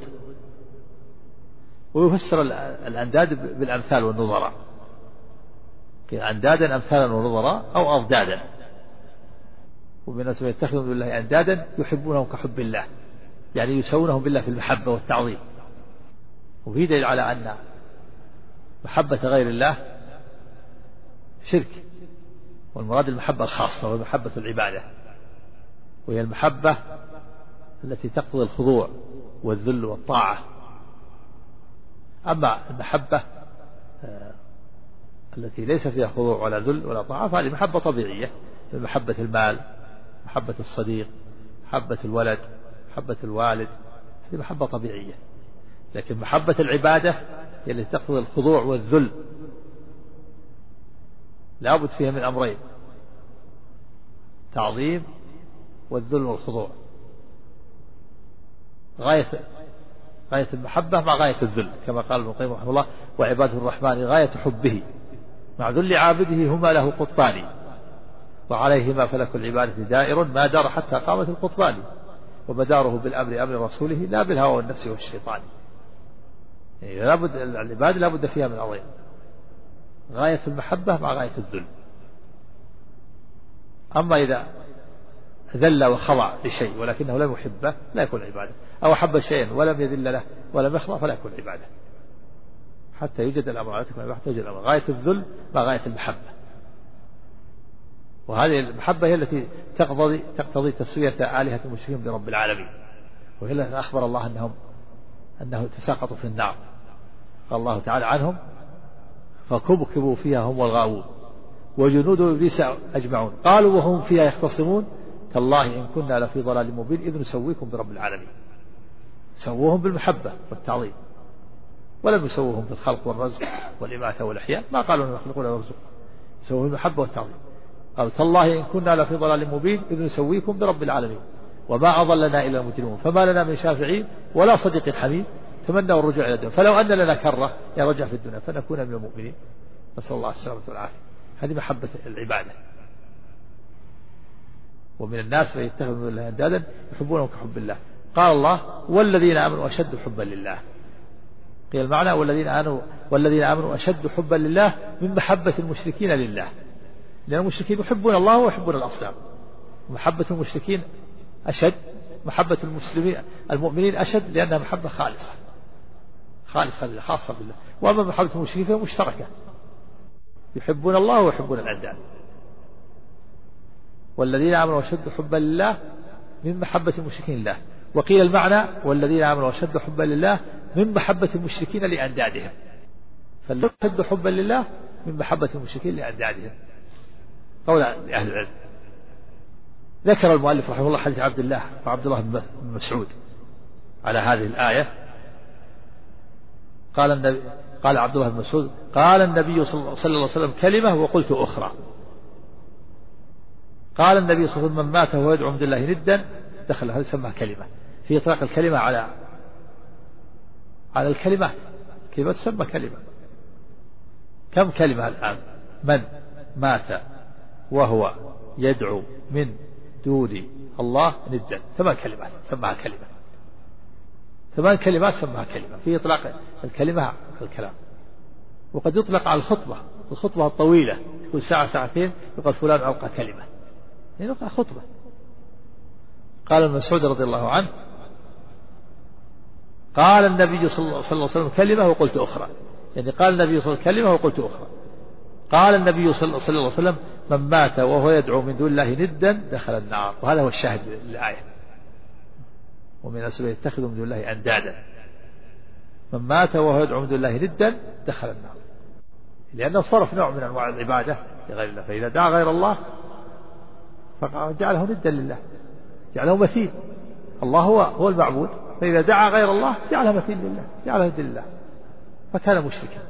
ويفسر الأنداد بالأمثال والنظراء، أندادا أمثالا ونظراء أو أضدادا. ومن الناس من يتخذ من دون الله أندادا يحبونهم كحب الله، يعني يساوونهم بالله في المحبة والتعظيم. وفي دليل على أن محبة غير الله شرك، والمراد المحبة الخاصة ومحبة العبادة، وهي المحبة التي تقتضي الخضوع والذل والطاعة. أما المحبة التي ليس فيها خضوع ولا ذل ولا طاعة فهذه محبة طبيعية، محبة المال، محبة الصديق، محبة الولد، محبة الوالد، هذه محبة طبيعية. لكن محبة العبادة هي التي تقتضي الخضوع والذل، لا بد فيها من أمرين: تعظيم والذل والخضوع. غاية المحبة مع غاية الذل، كما قال ابن القيم رحمه الله: وعباده الرحمن غاية حبه مع ذل عابده هما له قطبان، وعليهما فلك العبادة دائر ما دار حتى قامت القطبان، ومداره بالأمر أمر رسوله لا بالهوى والنفس والشيطان. يعني لابد العبادة لابد فيها من أمرين: غاية المحبة مع غاية الذل. أما إذا ذل وخضع لشيء ولكنه لم يحبه لا يكون عبادة، أو أحب شيئا ولم يذل له ولم يخضع فلا يكون عبادة، حتى يوجد الأمر، حتى يوجد الأمر غاية الذل مع غاية المحبة. وهذه المحبة هي التي تقتضي تسوية آلهة المشركين برب العالمين، وهي التي أخبر الله أنه تساقطوا في النار. قال الله تعالى عنهم: فكبكبوا فيها هم والغاوون وجنود إبليس أجمعون قالوا وهم فيها يختصمون تالله إن كنا لفي ضلال مبين إذ نسويكم برب العالمين. سووهم بالمحبة والتعظيم، ولم يسووهم بالخلق والرزق والإماتة والإحياء، ما قالوا أنهم يخلقون ويرزقون، سووهم بالمحبة والتعظيم. قالوا تالله إن كنا لفي ضلال مبين إذ نسويكم برب العالمين وما أضلنا إلا المجرمون فما لنا من شافعين ولا صديق حميد تمنوا الرجوع إلى الدنيا فلو أن لنا كرة يرجع في الدنيا فنكون من المؤمنين. نسأل الله السلامة والعافية. هذه محبة العبادة. ومن الناس من يتخذ من الله أندادا يحبونهم كحب الله. قال الله: والذين آمنوا أشد حبا لله. قيل المعنى: والذين آمنوا أشد حبا لله من محبة المشركين لله، لأن المشركين يحبون الله ويحبون الأصنام، ومحبة المشركين أشد، محبة المؤمنين أشد، لأنها محبة خالصة خاصة بالله. وأما محبة المشركين فهي مشتركة، يحبون الله ويحبون الأنداد. والذين آمنوا أشد حبا لله من محبة المشركين لله. وقيل المعنى: والذين آمنوا أشد حبا لله من محبة المشركين لأندادهم، فالأشد حبا لله من محبة المشركين لأندادهم. قول أهل العلم. ذكر المؤلف رحمه الله حديث عبد الله بن مسعود على هذه الآية. قال عبد الله بن مسعود قال النبي صلى الله عليه وسلم كلمة وقلت أخرى. قال النبي صلى الله عليه وسلم من مات وهو يدعو من الله ندا دخل. هذا يسمى كلمة في إطلاق الكلمة على الكلمات. كلمة تسمى كلمة. كم كلمة الآن؟ من مات وهو يدعو من دون الله ندا 8 كلمات سماها كلمة. 8 كلمات سماها كلمة في إطلاق الكلمة على الكلام. وقد يطلق على الخطبة الطويلة كل ساعة ساعتين يقال فلان ألقى كلمة يعني يلقى خطبة. قال ابن مسعود رضي الله عنه قال النبي صلى الله عليه وسلم كلمة وقلت أخرى. يعني قال النبي صلى الله عليه وسلم كلمة وقلت أخرى. قال النبي صلى الله عليه وسلم من مات وهو يدعو من دون الله ندا دخل النار. وهذا هو الشاهد للآية. ومن الناس يتخذ من دون الله أندادا. من مات وهو يدعو من دون الله ندا دخل النار لأنه صرف نوع من أنواع العبادة لغير الله. فإذا دعا غير الله فجعله ندا لله جعله مثيل. الله هو المعبود فإذا دعا غير الله جعله مثيل لله جعله ندا لله فكان مشركا.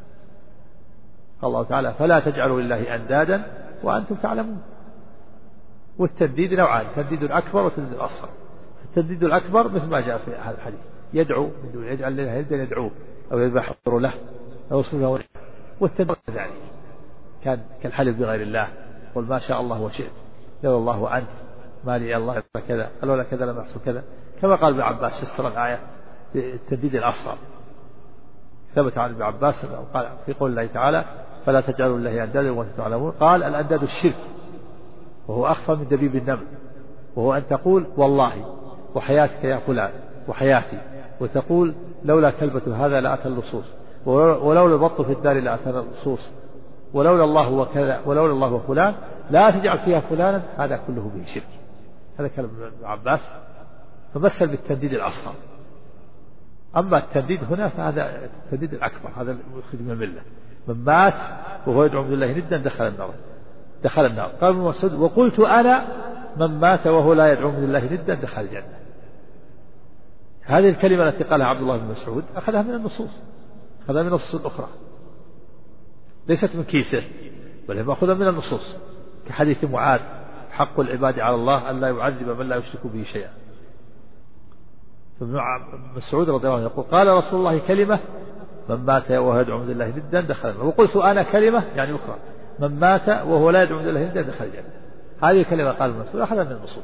الله تعالى فلا تجعلوا لله أندادا وأنتم تعلمون. والتنديد نوعان تنديد أكبر وتنديد أصغر. التنديد الأكبر مثل ما جاء في هذا الحديث يدعو من دون يجعل لله يدا يدعوه أو يذبح له أو يصرفه. والتنديد ذلك كان كالحلف بغير الله قل ما شاء الله وشئت لولا الله وأنت ما لي الله كذا لولا كذا لم يحصل كذا كما قال ابن عباس فسر الآية بالتنديد الأصغر. ثبت عن ابن عباس قال في قول الله تعالى فلا تجعلوا لله أندادا وأنتم تعلمون. قال الأنداد الشرك وهو أخفى من دبيب النمل وهو أن تقول والله وحياتك يا فلان وحياتي وتقول لولا كلبة هذا لأتى اللصوص ولولا البط في الدار لأتى اللصوص ولولا الله وكذا ولولا الله وفلان لا تجعل فيها فلانا. هذا كله به شرك. هذا كلام ابن عباس فمثل بالتنديد الأصغر. أما التنديد هنا فهذا التنديد الأكبر هذا يخرج من الملة. من مات وهو يدعو من الله ندا دخل النار. قال ابن مسعود وقلت أنا من مات وهو لا يدعو من الله ندا دخل الجنة. هذه الكلمة التي قالها عبد الله بن مسعود أخذها من النصوص أخذها من النصوص الأخرى ليست من كيسه بل هي مأخوذة من النصوص كحديث معاذ حق العباد على الله أن لا يعذب من لا يشرك به شيئا. فابن مسعود رضي الله عنه يقول قال رسول الله كلمة من مات وهو يدعو من الله ندا دخل الجنة. وقلت أنا كلمة يعني أخرى من مات وهو لا يدعو من الله ندا دخل الجنة. هذه الكلمة قال ابن مسعود أخذها من النصوص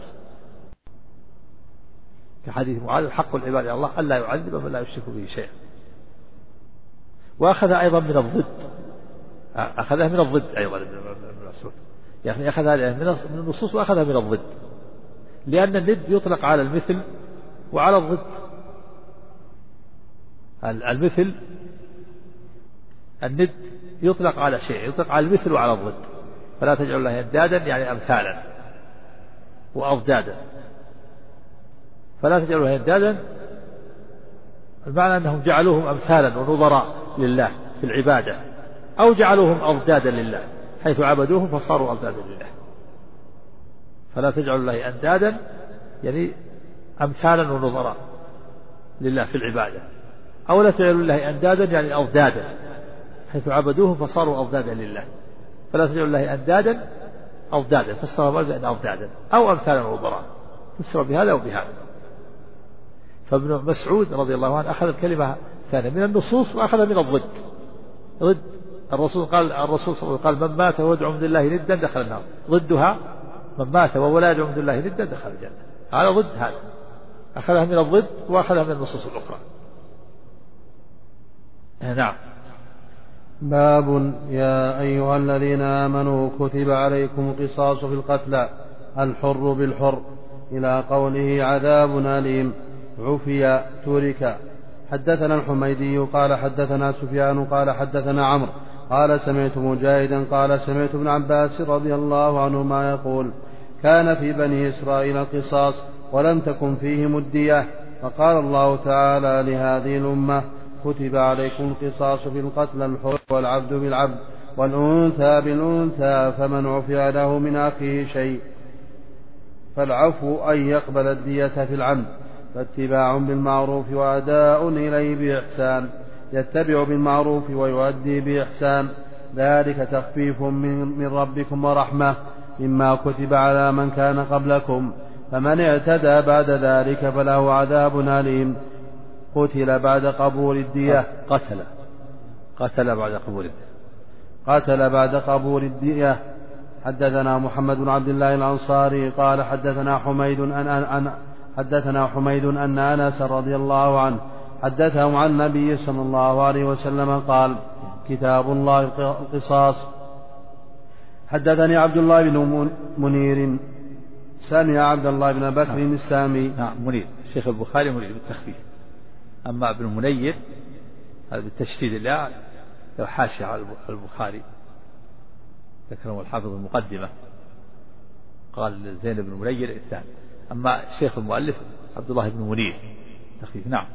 كحديث معاذ حق العباد على الله أن لا يعذب من لا يشرك به شيئا. وأخذها أيضا من الضد أخذها من الضد أيضا ابن مسعود يعني أخذها من النصوص وأخذها من الضد لأن الند يطلق على المثل وعلى الضد. المثل الند يطلق على شيء يطلق على المثل وعلى الضد. فلا تجعلوا الله أندادا يعني أمثالا وأضدادا. فلا تجعلوا الله أندادا المعنى أنهم جعلوهم أمثالا ونظراء لله في العبادة أو جعلوهم أضدادا لله حيث عبدوهم فصاروا أضدادا لله. فلا تجعلوا الله أندادا يعني أمثالا ونظراء لله في العبادة أو لا تجعلوا الله أندادا يعني أضدادا حيث عبدوهم فصاروا أضدادا لله. فلا تجعلوا الله أندادا أضدادا فسر بأن أضدادا أو أمثالا ونظراء فسر بهذا وبهذا. فابن مسعود رضي الله عنه أخذ الكلمة الثانية من النصوص وأخذ من الضد. ضد الرسول صلى الله عليه وسلم قال من مات وهو يدعو من الله ندا دخل النار. ضدها من مات وهو لا يدعو من الله ندا دخل الجنة. هذا ضد هذا أخذها من الضد وأخذها من النصوص الأخرى. نعم. باب يا أيها الذين آمنوا كتب عليكم القصاص في القتلى الحر بالحر إلى قوله عذاب أليم عفي ترك. حدثنا الحميدي قال حدثنا سفيان قال حدثنا عمرو قال سمعت مجاهدا قال سمعت ابن عباس رضي الله عنهما يقول كان في بني إسرائيل القصاص ولم تكن فيهم الدية فقال الله تعالى لهذه الأمة كتب عليكم القصاص في القتل، الحر والعبد بالعبد والأنثى بالأنثى، فمن عفي له من أخيه شيء فالعفو أن يقبل الدية في العمد، فاتباع بالمعروف وأداء إليه بإحسان، يتبع بالمعروف ويؤدي بإحسان، ذلك تخفيف من ربكم ورحمة مما كتب على من كان قبلكم، فمن اعتدى بعد ذلك فله عذاب أليم. قتل بعد قبول الدية. قتل بعد قبول الدية. حدثنا محمد بن عبد الله الأنصاري قال حدثنا حميد أن أنس رضي الله عنه حدثهم عن النبي صلى الله عليه وسلم قال: كتاب الله القصاص. حدثني عبد الله بن منير سمع عبد الله بن بكر السامي. منير شيخ البخاري منير بالتخفيف، أما ابن منير هذا بالتشديد، لا لو حاشي على البخاري ذكره الحافظ المقدمة قال زين بن منير الثاني، أما شيخ المؤلف عبد الله بن منير تخفيف. نعم.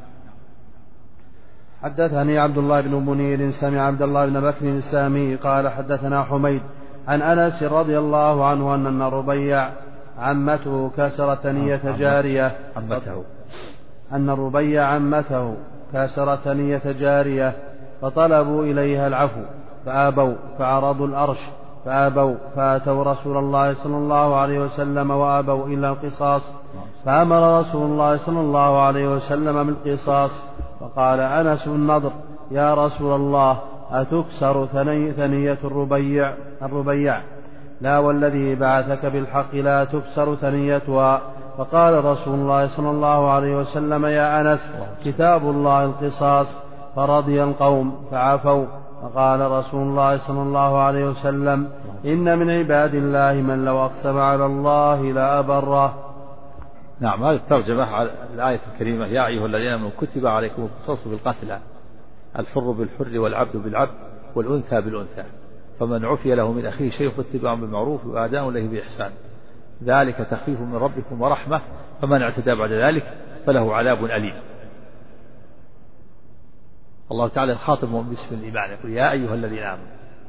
حدثني عبد الله بن منير سمع عبد الله بن بكر السامي قال حدثنا حميد عن أنس رضي الله عنه أن الربيع عمته كسرت ثنية جارية. أن الربيع عمته كسرت ثنية جارية فطلبوا إليها العفو فآبوا، فعرضوا الأرش فآبوا، فأتوا رسول الله صلى الله عليه وسلم وآبوا إلا القصاص، فأمر رسول الله صلى الله عليه وسلم بالقصاص. فقال أنس بن النضر: يا رسول الله، أتكسر ثنية الربيع؟ لا والذي بعثك بالحق لا تكسر ثنيتها. فقال رسول الله صلى الله عليه وسلم: يا أنس، كتاب الله القصاص. فرضي القوم فعفوا. فقال رسول الله صلى الله عليه وسلم: إن من عباد الله من لو أقسم على الله لأبره. نعم. هذه الترجمة على الآية الكريمة: يا أيها الذين آمنوا كتب عليكم القصاص في القتلى، الحر بالحر والعبد بالعبد والأنثى بالأنثى، فمن عفي له من أخيه شيء فاتباع بالمعروف وأداء إليه بإحسان، ذلك تخفيف من ربكم ورحمة، فمن اعتدى بعد ذلك فله عذاب أليم. الله تعالى يخاطبهم باسم الإيمان، يقول: يا أيها الذين آمنوا،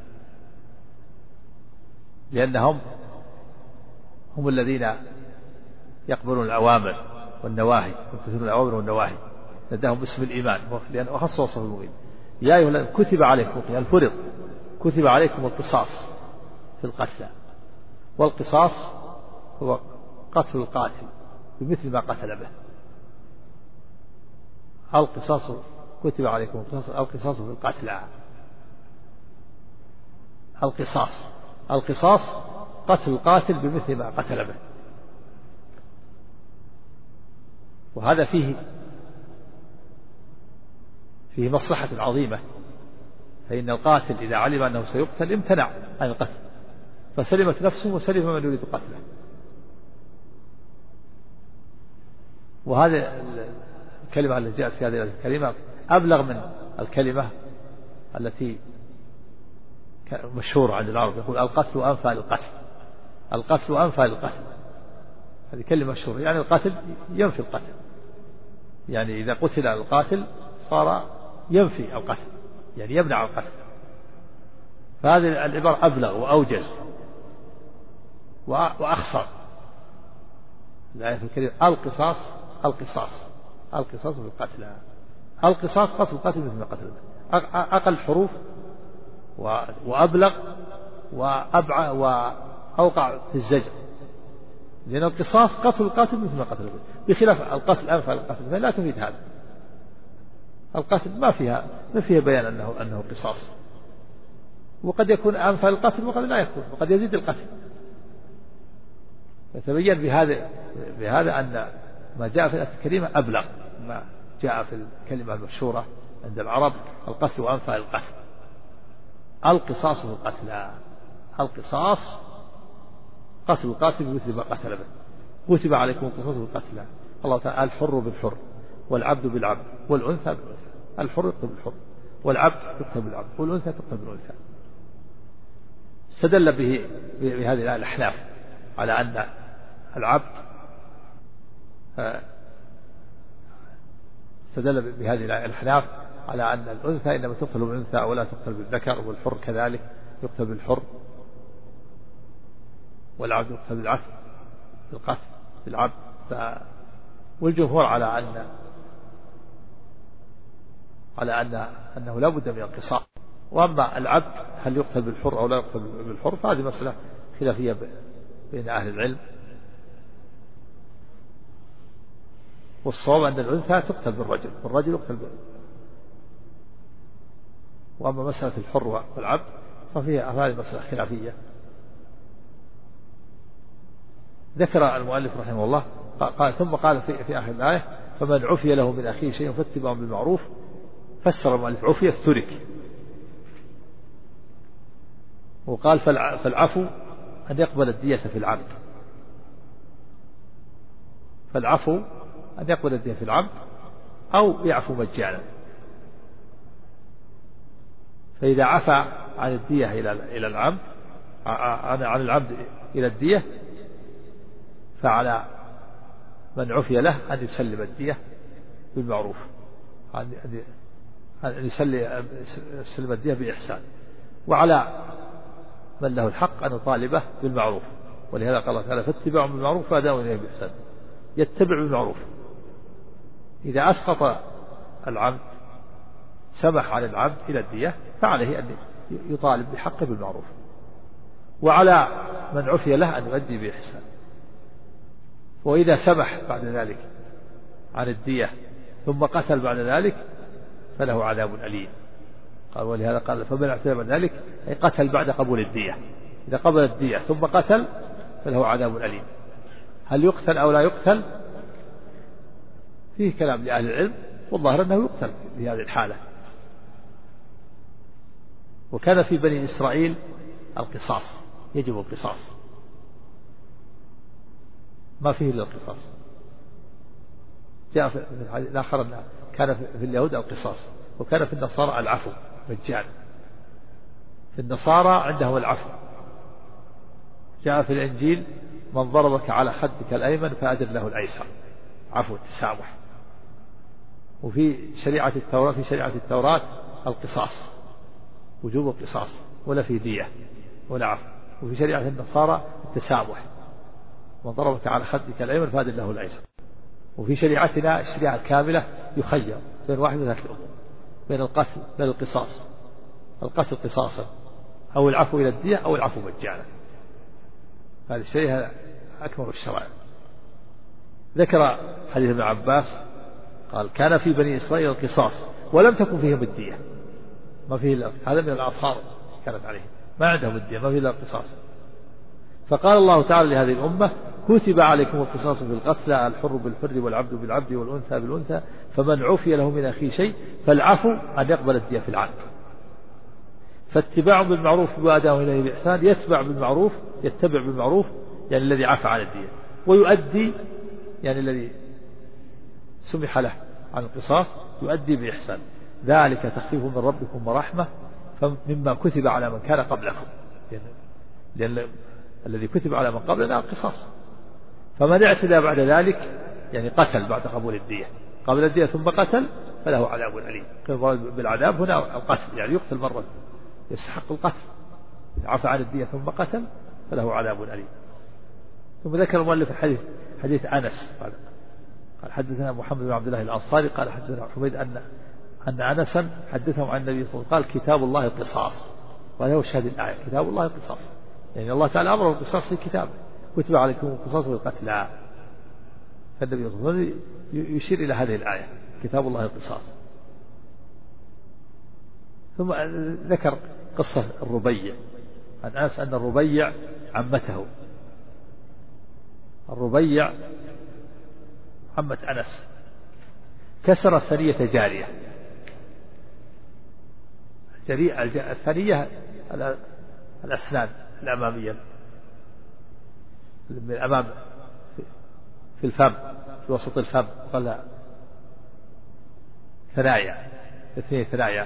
لأنهم هم الذين يقبلون الأوامر والنواهي ويمتثلون الأوامر والنواهي، نداهم باسم الإيمان لأنه أخص وصف المؤمن. يا أيها الذين كتب عليكم الفرض، كتب عليكم القصاص في القتلى، والقصاص هو قتل القاتل بمثل ما قتل به. القصاص كتب عليكم القصاص في القتلى. القصاص قتل القاتل بمثل ما قتل به، وهذا فيه مصلحة عظيمة، فإن القاتل إذا علم أنه سيقتل امتنع عن القتل، فسلمت نفسه وسلم من يريد قتله. وهذه الكلمة التي جاءت في هذه الكلمة أبلغ من الكلمة التي مشهورة عند العرب، يقول: القتل أنفى للقتل، القتل أنفى للقتل. هذه كلمة مشهورة، يعني القتل ينفي القتل، يعني إذا قتل القاتل صار ينفي القتل، يعني يمنع القتل. فهذه العبارة أبلغ وأوجز وأخصر. الآية الكريمة: القصاص في القتل. القصاص قتل القاتل مثل ما قتل، أقل حروف وأبلغ وأوقع في الزجر، لأن القصاص قتل القاتل مثل ما قتل، بخلاف القتل أنفى القتل فلا تفيد هذا. القتل ما فيها بيان أنه قصاص، وقد يكون أنفى القتل وقد لا يكون، وقد يزيد القتل. فتبين بهذا أن ما جاء في الآية الكريمة أبلغ ما جاء في الكلمة المشهورة عند العرب: القتل أنفى القتل. القصاص في القتل، القصاص قتل القاتل بمثل ما قتل به. كتب عليكم القصاص في القتل. الله تعالى: الحر بالحر والعبد بالعبد والأنثى بالأنثى. الحر يقتل بالحر، والعبد يقتل بالعبد، والأنثى تقتل بالأنثى. استدل بهذه الآية الأحناف على أن العبد استدل بهذه الآية الأحناف على أن الأنثى إنما تقتل بالأنثى ولا تقتل بالذكر، والحر كذلك يقتل بالحر، والعبد يقتل بالقتل بالعبد. والجمهور على أنه لا بد من القصاص. وأما العبد هل يقتل بالحر أو لا يقتل بالحر فهذه مسألة خلافية بين أهل العلم، والصواب أن الأنثى تقتل بالرجل والرجل يقتل وأما مسألة الحر والعبد ففيها هذه مسألة خلافية. ذكر المؤلف رحمه الله ثم قال في آخر الآية فمن عفي له من أخيه شيء فاتباع بالمعروف. فسر المؤلف عفية ترك، وقال فالعفو أن يقبل الدية في العبد، فالعفو أن يقبل الدية في العبد أو يعفو مجانا. فإذا عفى عن الدية إلى العبد، عن العبد إلى الدية، فعلى من عفي له أن يسلم الدية بالمعروف، أن يسلم الدية بإحسان، وعلى من له الحق أن يطالبه بالمعروف. ولهذا قال الله تعالى فاتباع بالمعروف وأداء إليه بإحسان. يتبع بالمعروف، إذا أسقط العبد سمح عن العبد إلى الدية فعليه أن يطالب بحقه بالمعروف، وعلى من عفي له أن يؤدي بإحسان. وإذا سمح بعد ذلك عن الدية ثم قتل بعد ذلك فله عذاب أليم. قال ولهذا قال فمن اعتدى بعد ذلك أي قتل بعد قبول الدية، إذا قبل الدية ثم قتل فله عذاب أليم. هل يقتل أو لا يقتل فيه كلام لأهل العلم، والظاهر أنه يقتل في هذه الحالة. وكان في بني إسرائيل القصاص، يجب القصاص، ما فيه إلا القصاص. جاء في الحديث الآخر أن كان في اليهود القصاص، وكان في النصارى العفو مجانا. في النصارى عندهم العفو. جاء في الإنجيل من ضربك على خدك الأيمن فأدر له الأيسر، عفو التسامح. وفي شريعة التوراة القصاص، وجوب القصاص، ولا في دية ولا عفو. وفي شريعة النصارى التسامح، من ضربك على خدك الأيمن فأدر له الأيسر. وفي شريعتنا الشريعة الكاملة يخير بين واحد من ثلاث الأمور، بين القتل بين القصاص، القتل قصاصا، أو العفو إلى الدية، أو العفو مجانا. هذا الشيء أكمل الشرائع. ذكر حديث ابن عباس قال كان في بني إسرائيل القصاص ولم تكن فيهم الدية، ما فيه هذا من الآثار كانت عليه، ما عندهم الدية، ما فيه إلا القصاص. فقال الله تعالى لهذه الأمة كتب عليكم القصاص في القتلى، الحر بالحر والعبد بالعبد والأنثى بالأنثى، فمن عفي له من أخيه شيء فالعفو أن يقبل الدية في العبد. فاتباع بالمعروف وأداء إليه بإحسان. يتبع بالمعروف، يتبع بالمعروف يعني الذي عفى عن الدية، ويؤدي يعني الذي سمح له عن القصاص يؤدي بإحسان. ذلك تخفيف من ربكم ورحمة مما كتب على من كان قبلكم، لأن الذي كتب على من قبلنا القصاص. فمن اعتدى بعد ذلك يعني قتل بعد قبول الدية، قبل الدية ثم قتل فله عذاب أليم. بالعذاب هنا القتل، يعني يقتل مرة يستحق القتل، عفى عن الدية ثم قتل فله عذاب أليم. ثم ذكر المؤلف حديث أنس قال حدثنا محمد بن عبد الله الأنصاري قال حدثنا حميد أن أنسا حدثهم عن النبي صلى الله عليه وسلم قال كتاب الله القصاص. وهذا هو شاهد الآية، كتاب الله القصاص، يعني الله تعالى أمر القصاص في كتابه، كتب عليكم القصاص والقتلى. فالنبي صلى الله عليه وسلم يشير إلى هذه الآية كتاب الله القصاص. ثم ذكر قصة الربيع عن أنس أن الربيع عمته، الربيع عمة أنس كسر ثنية جارية. الثنية الأسنان الأمامية من الأمام في الفم، في وسط الفم، قال ثنايا، اثنين ثنايا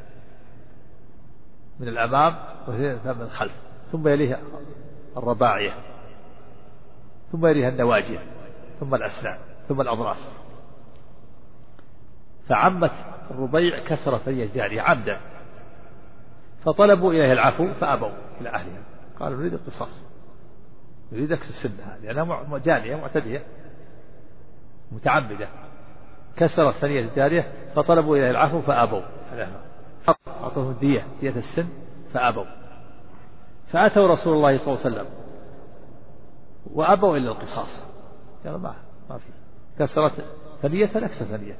من الأمام واثنين من الخلف، ثم يليها الرباعية، ثم يليها النواجذ، ثم الأسنان، ثم الأضراس. فعمت الربيع كسر ثنية جارية عمدا، فطلبوا إليه العفو فأبوا إلى أهلها، قالوا نريد القصاص، نريد أكس السنة لأنها جارية معتدية متعمدة، كسرت ثنية الجارية فطلبوا إليه العفو فأبوا، أعطوهم دية السن فأبوا، فأتوا رسول الله صلى الله عليه وسلم وأبوا إلا القصاص، قالوا ما في، كسرت ثنية أكسر ثنية،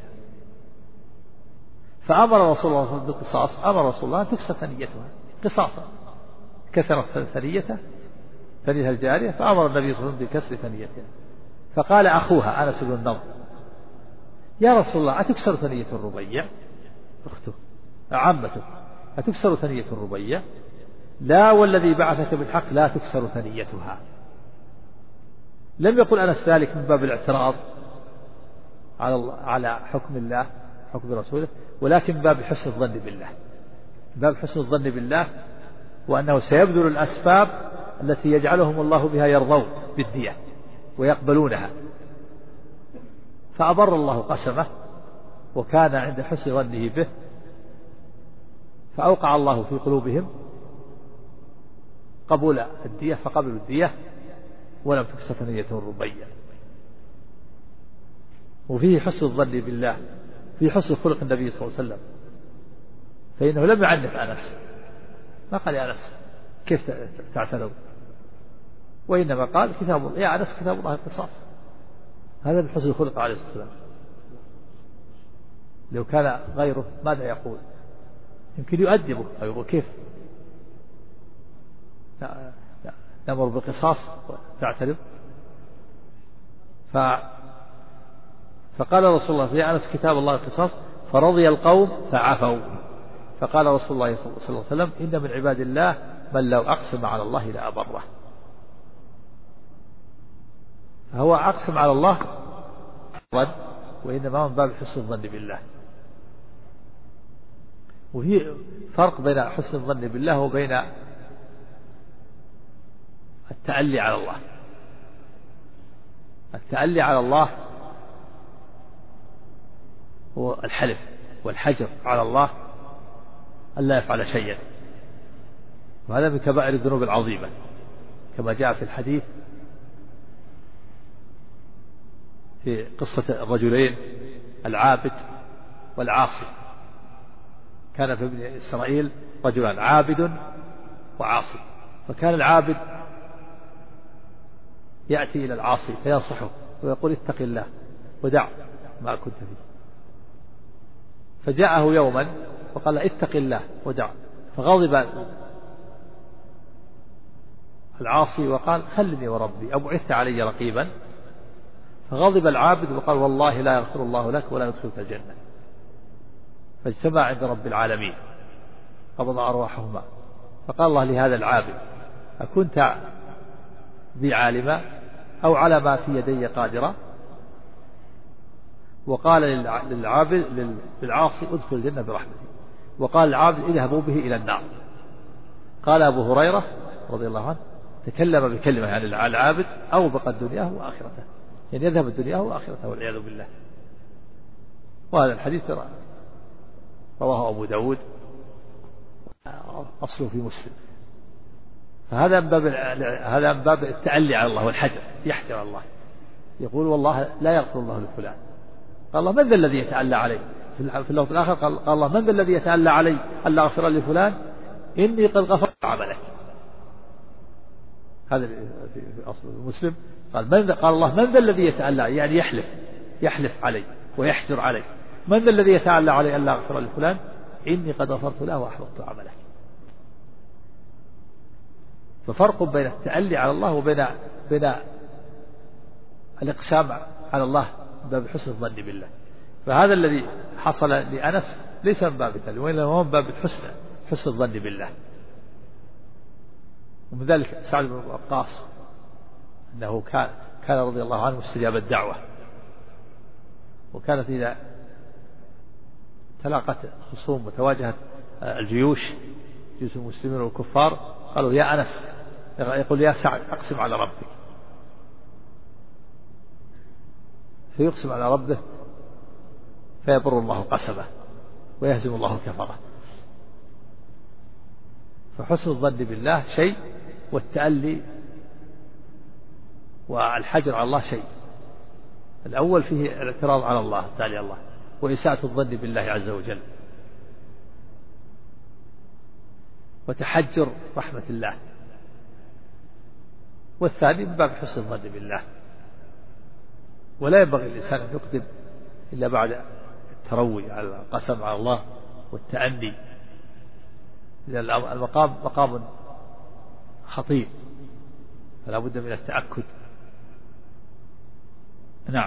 فأمر رسول الله بالقصاص، أمر رسول الله أن تكسر ثنيتها قصاصا، كسرت ثنية الجارية، فأمر النبي صلى الله عليه وسلم بكسر ثنيتها، فقال أخوها أنس بن النضر يا رسول الله أتكسر ثنية الربيع، أخته عمته أتكسر ثنية الربيع؟ لا والذي بعثك بالحق لا تكسر ثنيتها. لم يقل أنس ذلك من باب الاعتراض على حكم الله حكم رسوله، ولكن من باب حسن الظن بالله، باب حسن الظن بالله، وأنه سيبذل الأسباب التي يجعلهم الله بها يرضون بالدية ويقبلونها، فأبر الله قسمه وكان عند حسن ظنه به، فأوقع الله في قلوبهم قبول الدية فقبلوا الدية ولم تكسر ثنية الربيع. وفيه حسن الظن بالله، في حسن خلق النبي صلى الله عليه وسلم، فإنه لم يعنف أنس، ما قال يا أنس كيف تعتنوا، وإنما قال كتاب الله يا أنس كتاب الله القصاص. هذا من حسن الخلق عليه الصلاة والسلام. لو كان غيره ماذا يقول؟ يمكن يؤدبه أو يقول كيف نأمر بالقصاص تعترض. فقال رسول الله يا أنس كتاب الله القصاص، فرضي القوم فعفوا، فقال رسول الله صلى الله عليه وسلم إن من عباد الله من لو أقسم على الله لأبره. فهو أقسم على الله وإنما من باب حسن الظن بالله. وفي فرق بين حسن الظن بالله وبين التألي على الله. التألي على الله هو الحلف والحجر على الله ألا يفعل شيئا، وهذا من كبائر الذنوب العظيمة كما جاء في الحديث في قصة الرجلين العابد والعاصي. كان في بني إسرائيل رجلان عابد وعاصي، فكان العابد يأتي إلى العاصي فينصحه ويقول اتق الله ودع ما كنت فيه، فجاءه يوما وقال اتق الله ودع، فغضب العاصي وقال خلني وربي أبعثت علي رقيبا، فغضب العابد وقال والله لا يغفر الله لك ولا يدخلك الجنة. فاجتمع عند رب العالمين قبض أرواحهما، فقال الله لهذا العابد أكنت بي عالما أو على ما في يدي قادرا؟ وقال للعاصي ادخل الجنة برحمتي، وقال العابد اذهبوا به إلى النار. قال أبو هريرة رضي الله عنه تكلم بكلمة يعني العابد أو بقى دنياه وآخرته، يعني يذهب الدنيا وآخرته والعياذ بالله. وهذا الحديث رواه أبو داود أصله في مسلم. فهذا من باب التألي على الله والحجر، يحجر الله يقول والله لا يغفر الله لفلان. قال الله من ذا الذي يتألى علي؟ في اللفظ الآخر قال الله من ذا الذي يتألى علي ألا أغفر لفلان إني قد غفرت عملك. هذا في أصل مسلم. قال الله من ذا الذي يتألى علي، يعني يحلف علي ويحجر علي. من ذا الذي يتألى علي ألا أغفر لفلان إني قد غفرت له وأحبطت عملك. ففرق بين التألي على الله وبين الإقسام على الله من باب حسن الظن بالله. فهذا الذي حصل لأنس ليس من باب التألي وإنما هو من باب حسن الظن بالله. ومن ذلك سعد بن وقاص أنه كان رضي الله عنه مستجاب الدعوة، وكانت إذا تلاقت خصوم وتواجهت الجيوش المسلمين والكفار قالوا يا أنس، يقول يا سعد أقسم على ربك، فيقسم على ربه فيبر الله قسمه ويهزم الله الكفرة. فحسن الظن بالله شيء، والتألي والحجر على الله شيء. الأول فيه الاعتراض على الله تعالى الله وإساءة الظن بالله عز وجل وتحجر رحمة الله، والثاني من باب حسن الظن بالله. ولا ينبغي الإنسان أن يقدم إلا بعد التروي على القسم على الله والتأني، لأن المقام مقام خطير فلا بد من التأكد. نعم.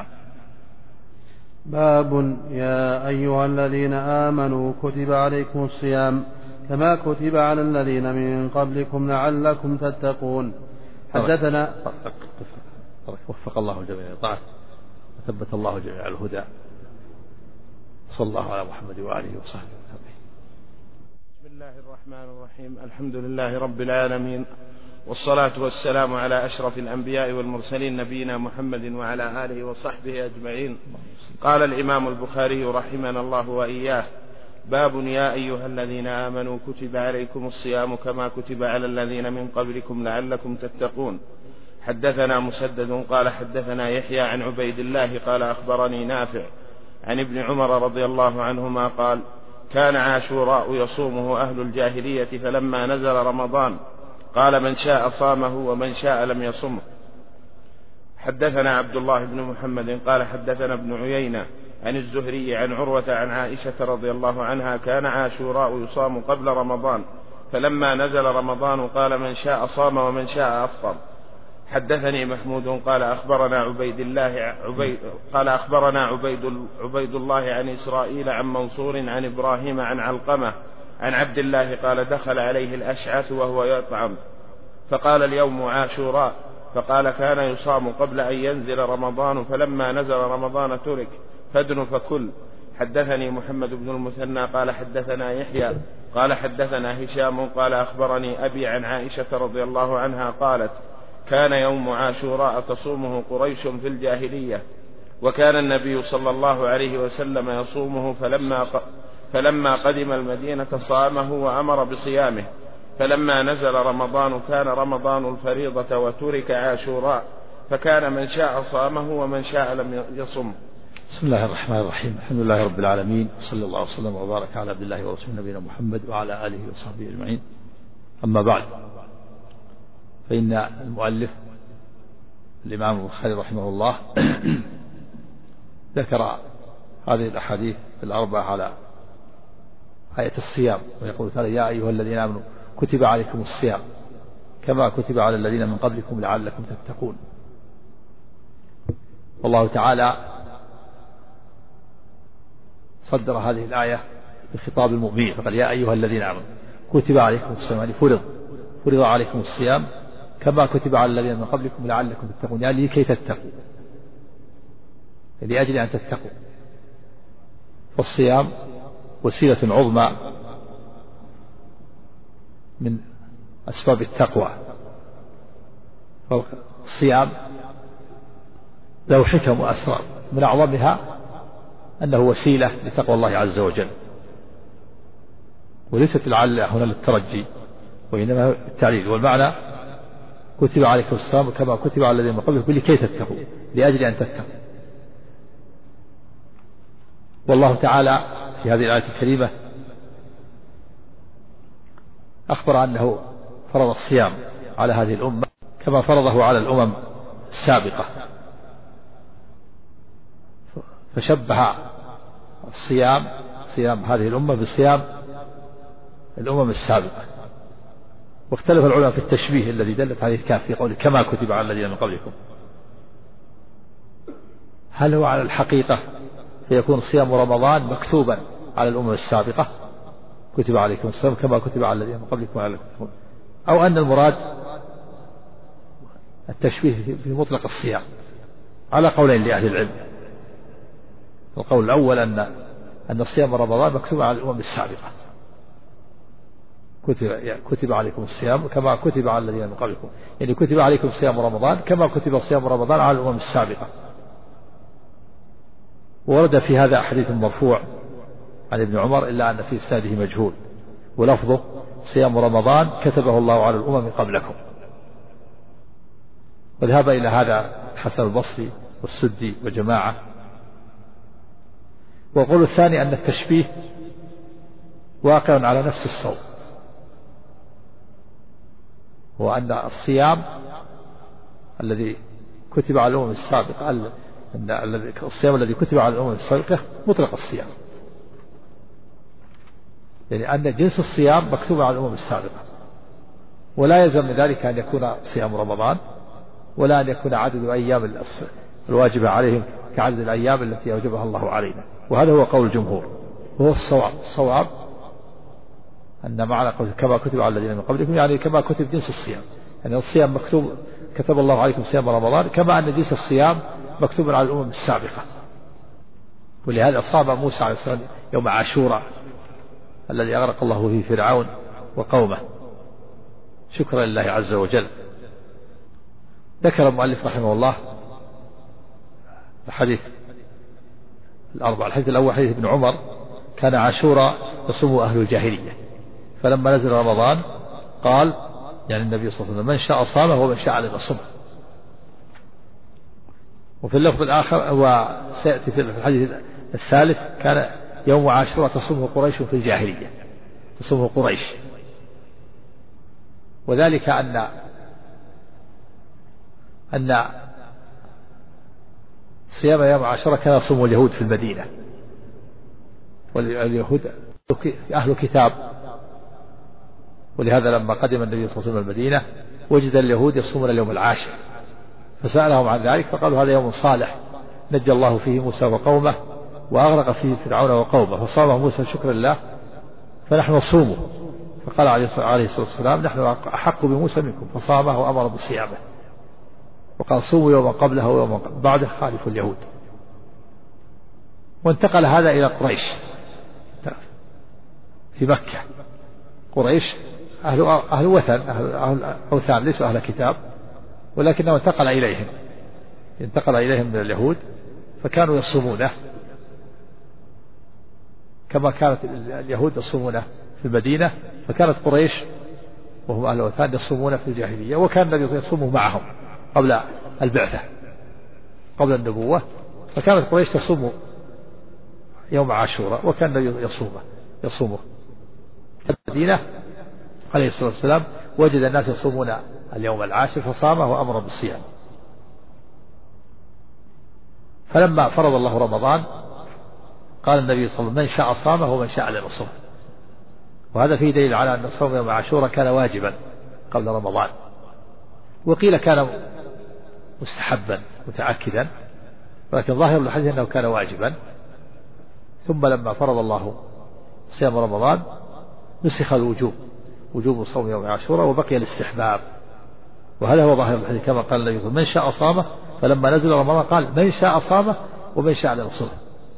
باب يا أيها الذين آمنوا كتب عليكم الصيام كما كتب على الذين من قبلكم لعلكم تتقون. حدثنا وفق الله جميع الطاعة وثبت الله جميع الهدى. صلى الله على محمد وآله وصحبه وسلم. بسم الله الرحمن الرحيم. الحمد لله رب العالمين، والصلاة والسلام على أشرف الأنبياء والمرسلين نبينا محمد وعلى آله وصحبه أجمعين. قال الإمام البخاري رحمنا الله وإياه: باب يا أيها الذين آمنوا كتب عليكم الصيام كما كتب على الذين من قبلكم لعلكم تتقون. حدثنا مسدد قال حدثنا يحيى عن عبيد الله قال أخبرني نافع عن ابن عمر رضي الله عنهما قال: كان عاشوراء يصومه أهل الجاهلية، فلما نزل رمضان قال من شاء صامه ومن شاء لم يصمه. حدثنا عبد الله بن محمد قال حدثنا ابن عيينة عن الزهري عن عروة عن عائشة رضي الله عنها: كان عاشوراء يصام قبل رمضان، فلما نزل رمضان قال من شاء صام ومن شاء أفطر. حدثني محمود قال أخبرنا عبيد الله عن إسرائيل عن منصور عن إبراهيم عن علقمة عن عبد الله قال: دخل عليه الأشعث وهو يطعم فقال: اليوم عاشوراء، فقال: كان يصام قبل أن ينزل رمضان، فلما نزل رمضان ترك، فادن فكل. حدثني محمد بن المثنى قال حدثنا يحيى قال حدثنا هشام قال أخبرني أبي عن عائشة رضي الله عنها قالت: كان يوم عاشوراء تصومه قريش في الجاهلية، وكان النبي صلى الله عليه وسلم يصومه، فلما قدم المدينة صامه وأمر بصيامه، فلما نزل رمضان كان رمضان الفريضة وترك عاشوراء، فكان من شاء صامه ومن شاء لم يصم. بسم الله الرحمن الرحيم. الحمد لله رب العالمين، صلى الله وسلم وبارك على عبد الله ورسوله نبينا محمد وعلى آله وصحبه أجمعين. أما بعد، فإن المؤلف الإمام البخاري رحمه الله ذكر هذه الأحاديث الأربعة على آية الصيام، ويقول تعالى: يا أيها الذين آمنوا كتب عليكم الصيام كما كتب على الذين من قبلكم لعلكم تتقون. والله تعالى صدر هذه الآية بخطاب المؤمنين فقال: يا أيها الذين آمنوا كتب عليكم الصيام، يعني فرض عليكم الصيام كما كتب على الذين من قبلكم لعلكم تتقون، يعني لكي تتقوا، لأجل أن تتقوا. فالصيام وسيلة عظمى من أسباب التقوى. الصيام له حكم وأسرار، من أعظمها أنه وسيلة لتقوى الله عز وجل، وليست العلة هنا للترجي وإنما التعليل. والمعنى: كتب عليكم الصيام كما كتب على الذين من قبلكم لكي تتقوا، لأجل أن تتقوا. والله تعالى في هذه الآية الكريمة أخبر أنه فرض الصيام على هذه الأمة كما فرضه على الأمم السابقة، فشبه صيام هذه الأمة بصيام الأمم السابقة. واختلف العلماء في التشبيه الذي دلت عليه الكاف في قوله كما كتب على الذين من قبلكم، هل هو على الحقيقة فيكون صيام رمضان مكتوبا على الأمم السابقة كتب عليكم الصيام كما كتب على الذين من قبلكم، أو أن المراد التشبيه في مطلق الصيام؟ على قولين لأهل العلم. القول الأول أن صيام رمضان مكتوب على الأمم السابقة، كتب عليكم الصيام كما كتب على الذين من قبلكم، يعني كتب عليكم صيام رمضان كما كتب صيام رمضان على الأمم السابقة. ورد في هذا حديث مرفوع عن ابن عمر إلا أن في إسناده مجهول، ولفظه صيام رمضان كتبه الله على الأمم قبلكم. وذهب إلى هذا الحسن البصري والسدي وجماعة. والقول الثاني أن التشبيه واقع على نفس الصوم، وأن الصيام الذي كتب على الأمم السابقة، الصيام الذي كتب على الأمم السابقة مطلق الصيام، يعني أن جنس الصيام مكتوب على الأمم السابقة، ولا يلزم من ذلك أن يكون صيام رمضان، ولا أن يكون عدد أيام الواجبة عليهم كعدد الأيام التي أوجبها الله علينا. وهذا هو قول الجمهور، وهو الصواب أن معنى قول كما كتب على الذين من قبلكم، يعني كما كتب جنس الصيام، يعني الصيام مكتوب كتب الله عليكم صيام رمضان، كما أن جنس الصيام مكتوب على الأمم السابقة. ولهذا صام موسى عليه السلام يوم عاشوراء الذي أغرق الله فيه فرعون وقومه شكرا لله عز وجل. ذكر المؤلف رحمه الله الحديث الأربعة. الحديث الأول حديث ابن عمر: كان عاشوراء يصوم أهل الجاهلية، فلما نزل رمضان قال، يعني النبي صلى الله عليه وسلم: من شاء صامه ومن شاء لم يصمه. وفي اللفظ الآخر وسيأتي في الحديث الثالث: كان يوم عاشوراء تصومه قريش في الجاهلية، تصومه قريش. وذلك أن صيام يوم عاشوراء كان يصوم اليهود في المدينة، واليهود أهل كتاب، ولهذا لما قدم النبي صلى الله عليه وسلم المدينة وجد اليهود يصومون اليوم العاشر، فسألهم عن ذلك فقالوا: هذا يوم صالح نجى الله فيه موسى وقومه وأغرق فيه فرعون وقومه، فصامه موسى شكرا لله فنحن نصومه. فقال عليه الصلاة والسلام: نحن أحق بموسى منكم، فصامه وأمر بصيامه، وقال: صوموا يوما قبله ويوما بعده خالفوا اليهود. وانتقل هذا إلى قريش في مكة. قريش أهل وثن، أهل أوثان، ليسوا أهل كتاب، ولكنه انتقل إليهم من اليهود، فكانوا يصومونه كما كانت اليهود يصومونه في المدينة، فكانت قريش وهم أهل أوثان يصومون في الجاهلية، وكان النبي يصومه معهم قبل البعثة، قبل النبوة، فكانت قريش تصوم يوم عاشوراء، وكان النبي يصومه. المدينة عليه الصلاة والسلام وجد الناس يصومون اليوم العاشر فصامه وأمر بالصيام. فلما فرض الله رمضان قال النبي صلى الله عليه وسلم: من شاء صامه ومن شاء لم يصومه. وهذا فيه دليل على أن صوم يوم عاشوراء كان واجبا قبل رمضان، وقيل كان مستحبا متأكدا، ولكن ظاهر الحديث أنه كان واجبا. ثم لما فرض الله صيام رمضان نسخ الوجوب، وجوب صوم يوم عاشوراء، وبقي الاستحباب. وهذا هو ظاهر الحديث كما قال النبي: من شاء صامه. فلما نزل رمضان قال: من شاء صامه ومن شاء لم يصومه.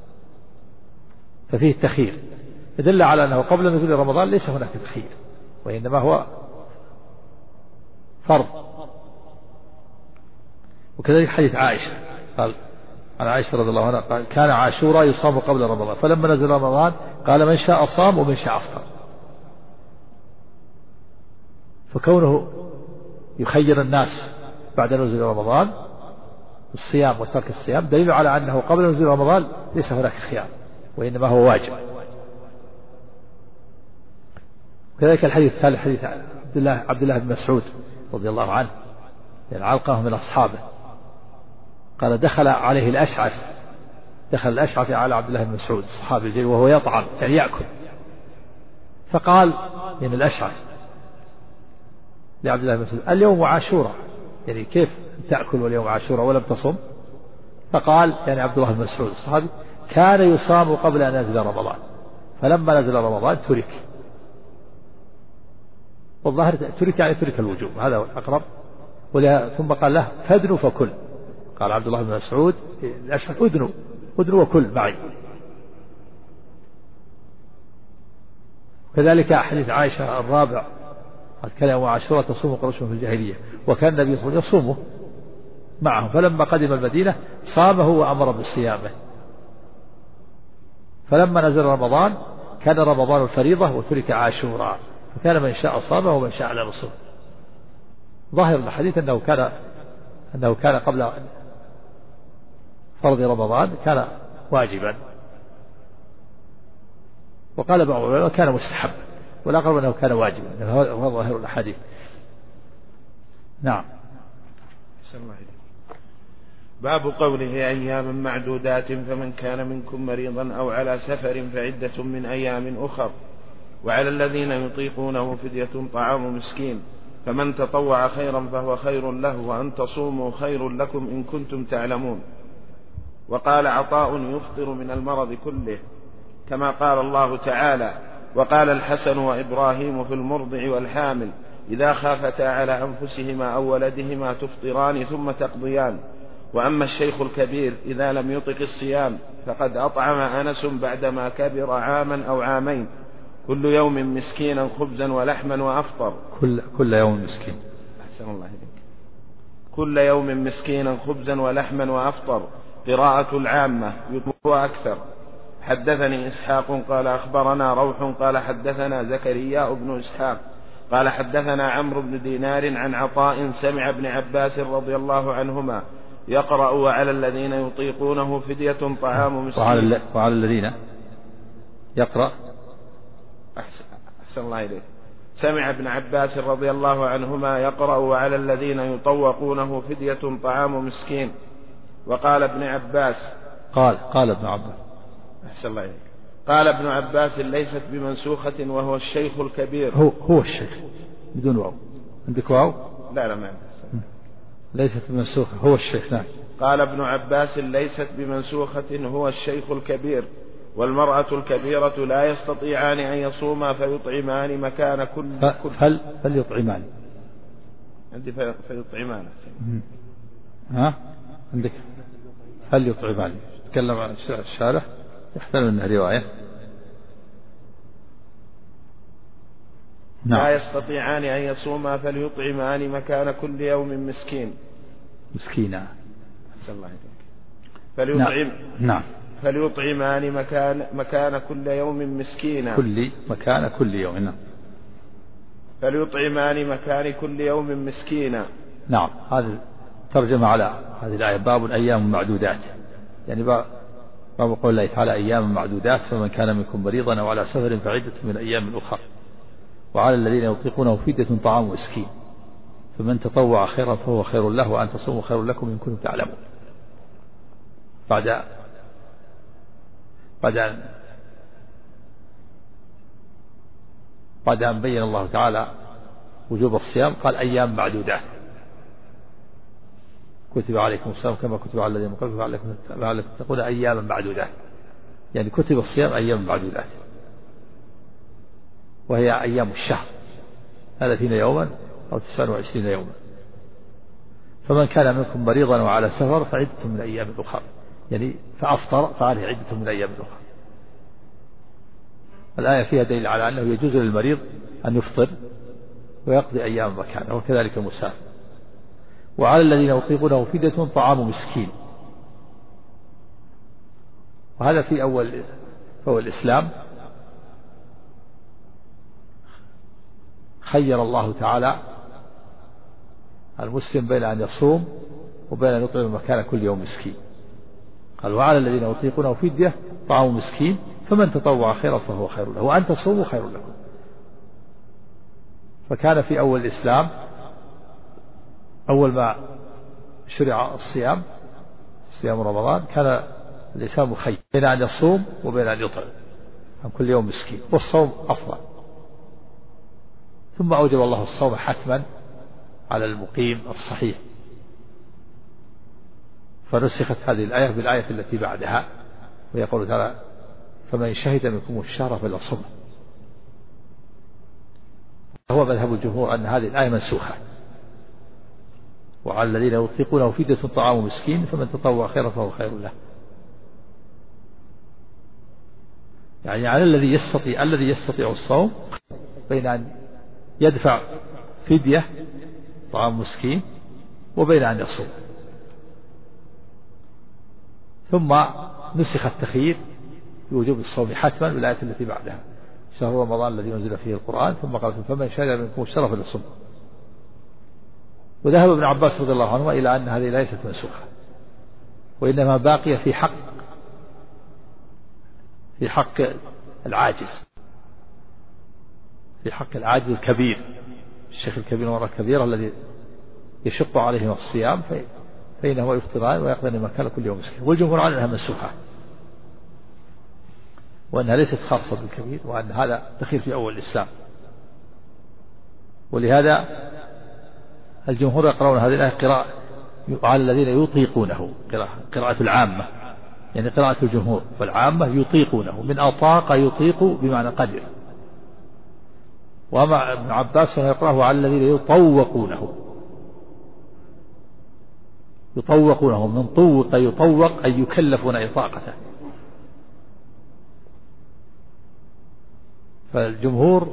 ففيه التخيير يدل على أنه قبل نزول رمضان ليس هناك تخيير، وإنما هو فرض. وكذلك حديث عائشة قال عن عائشة رضي الله عنها قال: كان عاشوراء يصام قبل رمضان، فلما نزل رمضان قال: من شاء صام ومن شاء أفطر. فكونه يخير الناس بعد نزول رمضان الصيام وترك الصيام دليل على أنه قبل نزول رمضان ليس هناك خيار، وإنما هو واجب. كذلك الحديث الثالث حديث عبد الله بن مسعود رضي الله عنه، يعني علقه من أصحابه، قال: دخل عليه الأشعث على عبد الله بن مسعود الصحابي الجليل وهو يطعم، يعني يأكل، فقال يعني الأشعث لعبد الله بن مسعود: اليوم عاشوراء، يعني كيف تأكل واليوم عاشوراء ولم تصم؟ فقال يعني عبد الله بن مسعود الصحابي: كان يصام قبل أن ينزل رمضان، فلما نزل رمضان ترك. والظاهر ترك يعني ترك الوجوب، هذا هو الأقرب. ثم قال له: فادنوا فكل. قال عبد الله بن مسعود الأشعث: ادنوا وكل معي. كذلك حديث عائشة الرابع قال: كان يوم عاشوراء تصوم قريش في الجاهلية، وكان النبي صلى الله عليه وسلم يصومه معهم، فلما قدم المدينة صامه وأمر بصيامه. فلما نزل رمضان كان رمضان الفريضة وترك عاشوراء، فكان من شاء صامه ومن شاء على نصوم. ظاهر الحديث أنه كان قبل فرض رمضان كان واجبا، وقال بعض العلماء كان مستحب، والأقرب أنه كان واجبا، هذا ظاهر الحديث. نعم. باب قوله أيام معدودات، فمن كان منكم مريضا أو على سفر فعدة من أيام أخر، وعلى الذين يطيقونه فدية طعام مسكين، فمن تطوع خيرا فهو خير له، وأن تصوموا خير لكم إن كنتم تعلمون. وقال عطاء يفطر من المرض كله، كما قال الله تعالى: وقال الحسن وإبراهيم في المرضع والحامل إذا خافتا على أنفسهما أو ولدهما تفطران ثم تقضيان. وأما الشيخ الكبير إذا لم يطق الصيام فقد أطعم أنس بعدما كبر عاما أو عامين كل يوم مسكينا خبزا ولحما وأفطر. كل يوم مسكين. أحسن الله إليك. كل يوم مسكينا خبزا ولحما وأفطر. قراءة العامة يطلب أكثر. حدثني إسحاق قال أخبرنا روح قال حدثنا زكريا بن إسحاق قال حدثنا عمرو بن دينار عن عطاء سمع ابن عباس رضي الله عنهما يقرأ: وعلى الذين يطيقونه فدية طعام مسكين. وعلى الذين يقرأ. أحسن الله إليك. سمع ابن عباس رضي الله عنهما يقرأ: وعلى الذين يطوقونه فدية طعام مسكين. وقال ابن عباس قال ابن عباس. أحسن الله إليك. قال ابن عباس: ليست بمنسوخة وهو الشيخ الكبير. هو الشيخ بدون واو. عندك واو؟ لا ما عندي. ليست بمنسوخة، هو الشيخ. نعم. قال ابن عباس: ليست بمنسوخة هو الشيخ الكبير، والمرأة الكبيرة لا يستطيعان أن يصوما فيطعمان مكان كل فليطعمان. عندي فيطعمان. ها عندك فليطعمان. تكلم عن الشارح يحتمل أنها رواية. نعم. لا يستطيعان أن يصوما فليطعمان مكان كل يوم مسكينا. أحسن الله إليك. نعم. فليطعمان مكان كل يوم مسكينا. مكان كل يوم. نعم. فليطعمان مكان كل يوم مسكينا. نعم. هذه ترجمة على هذه الآية: باب أيام معدودات، يعني باب قول الله تعالى: أيام معدودات، فمن كان منكم مريضا أو على سفر فعدة من أيام أخرى، وعلى الذين يطيقونه فدية طعام مسكين، فمن تطوع خيرا فهو خير له، وأن تصوموا خير لكم إن كنتم تعلمون. بعد أن بين الله تعالى وجوب الصيام قال: أيام معدودات، كتب عليكم الصيام كما كتب على الذين من قبلكم لعلكم تتقون أياما معدودات، يعني كتب الصيام أيام معدودات، وهي أيام الشهر 30 يوما أو 29 يوما. فمن كان منكم مريضا وعلى سفر فعدة من أيام أخرى، يعني فأفطر فعليه عدة من أيام أخرى. الآية فيها دليل على أنه يجوز للمريض أن يفطر ويقضي أيام مكانه، وكذلك المسافر. وعلى الذين يطيقونه فدية طعام مسكين، وهذا في أول الإسلام خير الله تعالى المسلم بين أن يصوم وبين أن يطعم مكان كل يوم مسكين. قال: وعلى الذين يطيقونه فدية طعام مسكين، فمن تطوع خيرا فهو خير له، وأن تصوموا خير لكم. فكان في أول الإسلام أول ما شرع صيام رمضان كان الإنسان مخير بين أن يصوم وبين أن يطعم عن كل يوم مسكين، والصوم أفضل. ثم أوجب الله الصوم حتما على المقيم الصحيح، فنسخت هذه الآية بالآية التي بعدها، ويقول تعالى: فمن شهد منكم الشهر فليصمه. هو مذهب الجمهور أن هذه الآية منسوخة: وعلى الذين يطيقونه فدية طعام مسكين، فمن تطوع خيرا فهو خير له. يعني على الذي يستطيع الصوم بين أن يدفع فدية طعام مسكين وبين أن يصوم. ثم نسخ التخيير بوجوب الصوم حتما بالآية التي بعدها شهر رمضان الذي أنزل فيه القرآن ثم قال فمن شهد منكم الشهر فليصم. وذهب ابن عباس رضي الله عنهما إلى أن هذه ليست منسوخة وإنما باقية في حق العاجز، في حق العاجز الكبير، الشيخ الكبير والمرأة الكبيرة الذي يشق عليهم الصيام فإنه يفطران ويقضين مكان كل يوم مسكين. والجمهور على أنها منسوخة وأنها ليست خاصة بالكبير وأن هذا دخيل في أول الإسلام. ولهذا الجمهور يقرؤون هذه الآية قراءة على الذين يطيقونه، قراءة العامة، يعني قراءة الجمهور والعامة يطيقونه، من أطاق يطيق بمعنى قدر. وأما ابن عباس يقرأه على الذين يطوقونه من طوق يطوق أي يكلفون إطاقته. فالجمهور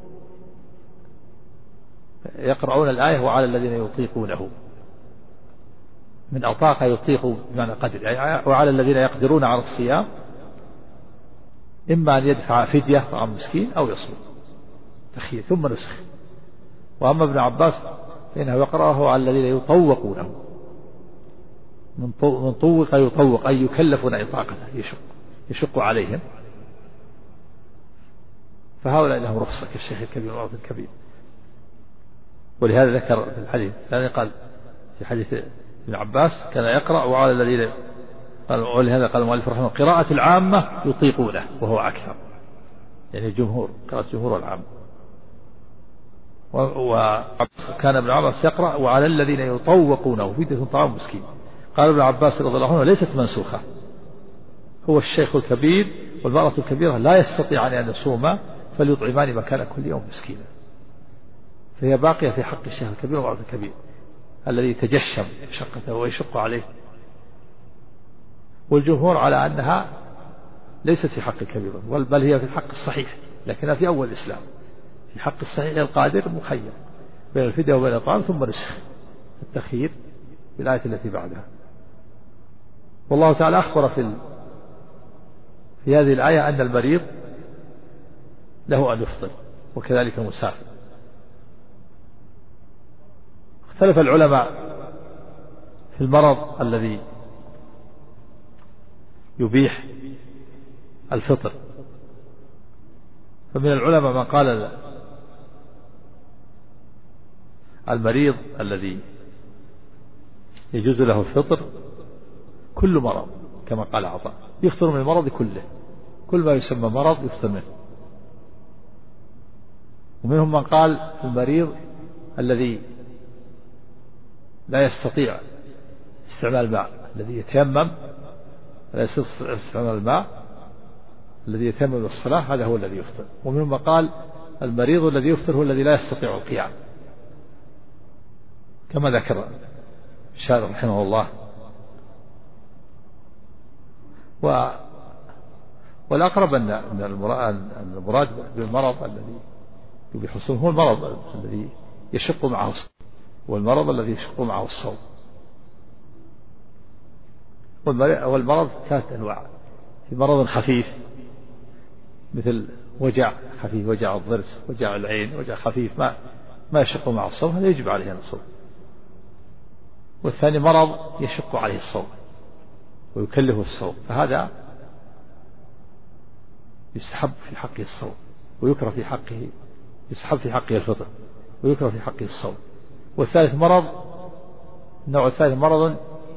يقرؤون الآية وعلى الذين يطيقونه، من أطاق يطيق بمعنى قدر، وعلى الذين يقدرون على الصيام إما أن يدفع فدية عن مسكين أو يصوم تخيير ثم نسخ. وأما ابن عباس فإنه يقرأه على الذين يطوقونه، من طوق يطوق أي يكلفون إطاقته، يشق عليهم. فهؤلاء لهم رخصة كالشيخ الكبير والرجل الكبير. ولهذا ذكر في الحديث يعني قال في حديث ابن عباس كان يقرأ وعلى الذين قال، ولهذا قال المؤلف رحمه الله قراءة العامة يطيقونه وهو أكثر، يعني الجمهور قراءة الجمهور والعامة. وكان ابن عباس يقرأ وعلى الذين يطوقونه فدية طعام مسكين. قال ابن عباس رضي الله عنه ليست منسوخة، هو الشيخ الكبير والمرأة الكبيرة لا يستطيعان أن يصوما فليطعمان مكان كل يوم مسكينا، فهي باقية في حق الشيخ الكبير والمرأة الكبير الذي يتجشم شقته ويشق عليه. والجمهور على أنها ليست في حق الكبير بل هي في الحق الصحيح، لكنها في أول الإسلام. في حق الصحيح القادر مخير بين الفدية وبين الطعام ثم نسخ التخيير في الآية التي بعدها. والله تعالى أخبر في هذه الآية أن المريض له أن يفطر وكذلك المسافر. اختلف العلماء في المرض الذي يبيح الفطر، فمن العلماء من قال المريض الذي يجوز له الفطر كل مرض كما قال عطاء، يفطر من المرض كله، كل ما يسمى مرض يفطر منه. ومنهم من قال المريض الذي لا يستطيع استعمال الماء، الذي يتيمم لا يستطيع استعمال الماء، الذي يتيمم للصلاة هذا هو الذي يفطر. ومنهم من قال المريض الذي يفطر هو الذي لا يستطيع القيام، كما ذكر الشارع رحمه الله. والأقرب أن المراد بالمرض الذي يبيح الصوم هو المرض الذي يشق معه الصوم، والمرض الذي يشق معه الصوم. والمرض ثلاث أنواع، في مرض خفيف مثل وجع خفيف، وجع الضرس، وجع العين، وجع خفيف ما يشق معه الصوم، هذا يجب عليه أن يصوم. والثاني مرض يشق عليه الصوم ويكلفه الصوم، فهذا يستحب في حقه الصوم ويكره في حقه، يستحب في حقه الفطر ويكره في حقه الصوم. والثالث مرض، النوع الثالث مرض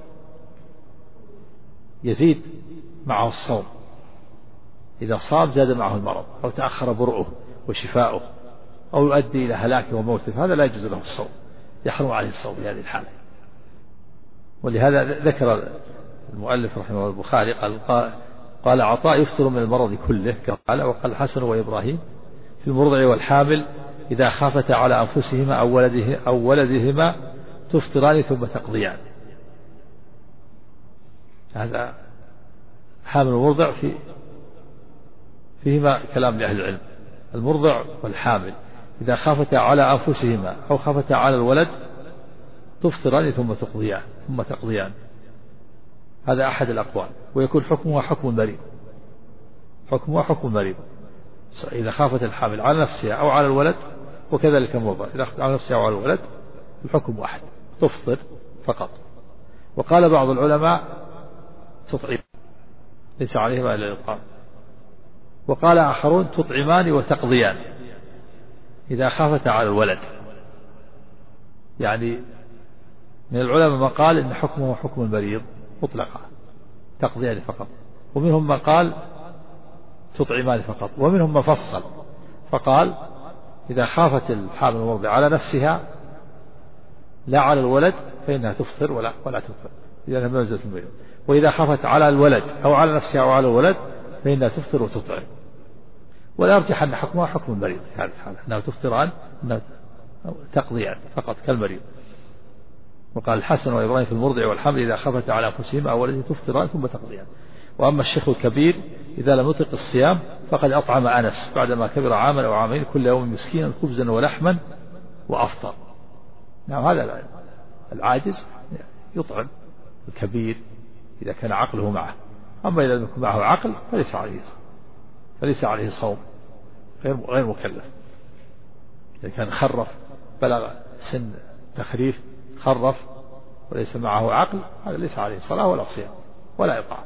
يزيد معه الصوم، إذا صام زاد معه المرض أو تأخر برؤه وشفاؤه أو يؤدي إلى هلاكه وموته، هذا لا يجوز له الصوم، يحرم عليه الصوم في هذه الحالة. ولهذا ذكر المؤلف رحمه الله البخاري قال عطاء يفطر من المرض كله، قال وقال الحسن وإبراهيم في المرضع والحامل إذا خافتا على أنفسهما أو ولدهما تفطران ثم تقضيان. هذا حامل ومرضع فيهما كلام لأهل العلم. المرضع والحامل إذا خافتا على أنفسهما أو خافتا على الولد تفطران ثم تقضيان. هذا أحد الأقوال، ويكون حكمها حكم المريض حكمها حكم المريض إذا خافت الحامل على نفسها أو على الولد، وكذلك المرضى إذا خافت على نفسها أو على الولد الحكم واحد، تفطر فقط. وقال بعض العلماء تطعم ليس عليهما إلا الإطعام. وقال آخرون تطعمان وتقضيان إذا خافت على الولد. يعني من العلماء ما قال إن حكمه حكم المريض مطلقا تقضيان فقط، ومنهم ما قال تطعمان فقط، ومنهم ما فصل فقال إذا خافت الحامل المرضع على نفسها لا على الولد فإنها تفطر ولا تفطر إذا لم ينزل في المريض، وإذا خافت على الولد أو على نفسها أو على الولد فإنها تفطر وتطعم. ولا أرجح أن حكمها حكم المريض في هذه الحالة، أنها تفطران تقضيان فقط كالمريض. وقال الحسن وإبراهيم في المرضع والحمل إذا خافت على أنفسهما أو ولده تفطران ثم تقضيان. وأما الشيخ الكبير إذا لم يطق الصيام فقد أطعم أنس بعدما كبر عاما أو عامين كل يوم مسكينا خبزا ولحما وأفطر. نعم هذا العاجز يطعم، الكبير إذا كان عقله معه. أما إذا لم يكن معه عقل فليس عليه صوم، غير مكلف. إذا كان خرف بلغ سن تخريف خرف وليس معه عقل هذا ليس عليه صلاة ولا صيام ولا إطعام.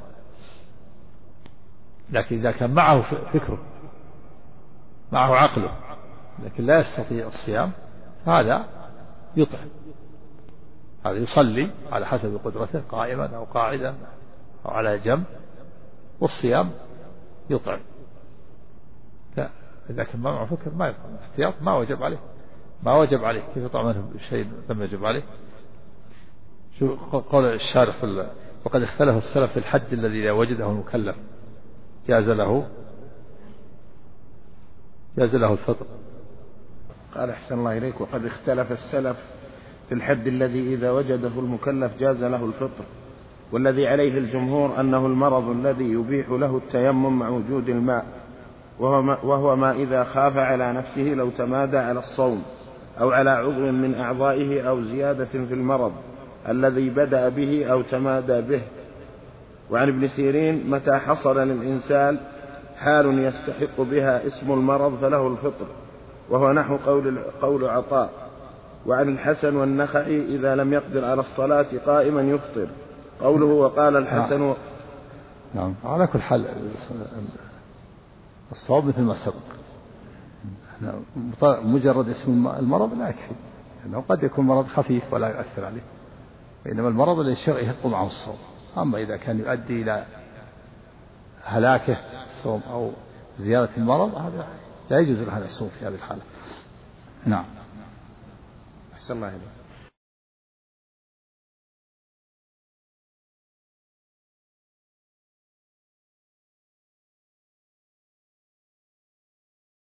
لكن إذا كان معه فكره معه عقله لكن لا يستطيع الصيام هذا يطعم، هذا يصلي على حسب قدرته قائما أو قاعدا أو على جنب، والصيام يطعم. لا إذا كان ما معه فكر ما يطعم، احتياط ما وجب عليه كيف يطعم منه شيء لم يجب عليه. شو قول الشارح وقد اختلف السلف في الحد الذي إذا وجده المكلف جاز له الفطر. قال أحسن الله إليك وقد اختلف السلف في الحد الذي إذا وجده المكلف جاز له الفطر، والذي عليه الجمهور أنه المرض الذي يبيح له التيمم مع وجود الماء، وهو ما إذا خاف على نفسه لو تمادى على الصوم أو على عضو من أعضائه أو زيادة في المرض الذي بدأ به أو تمادى به. وعن ابن سيرين متى حصل للإنسان حال يستحق بها اسم المرض فله الفطر، وهو نحو قول عطاء. وعن الحسن والنخعي إذا لم يقدر على الصلاة قائما يفطر، قوله وقال الحسن. نعم على كل حال الصواب مثل ما سبق، مجرد اسم المرض لا يكفي، لأنه قد يكون مرض خفيف ولا يؤثر عليه، إنما المرض الذي الشرع يحق معه الصوم. أما إذا كان يؤدي إلى هلاكه الصوم أو زيادة المرض هذا لا يجوز له الصوم في هذه الحالة. نعم. أحسن الله إليك.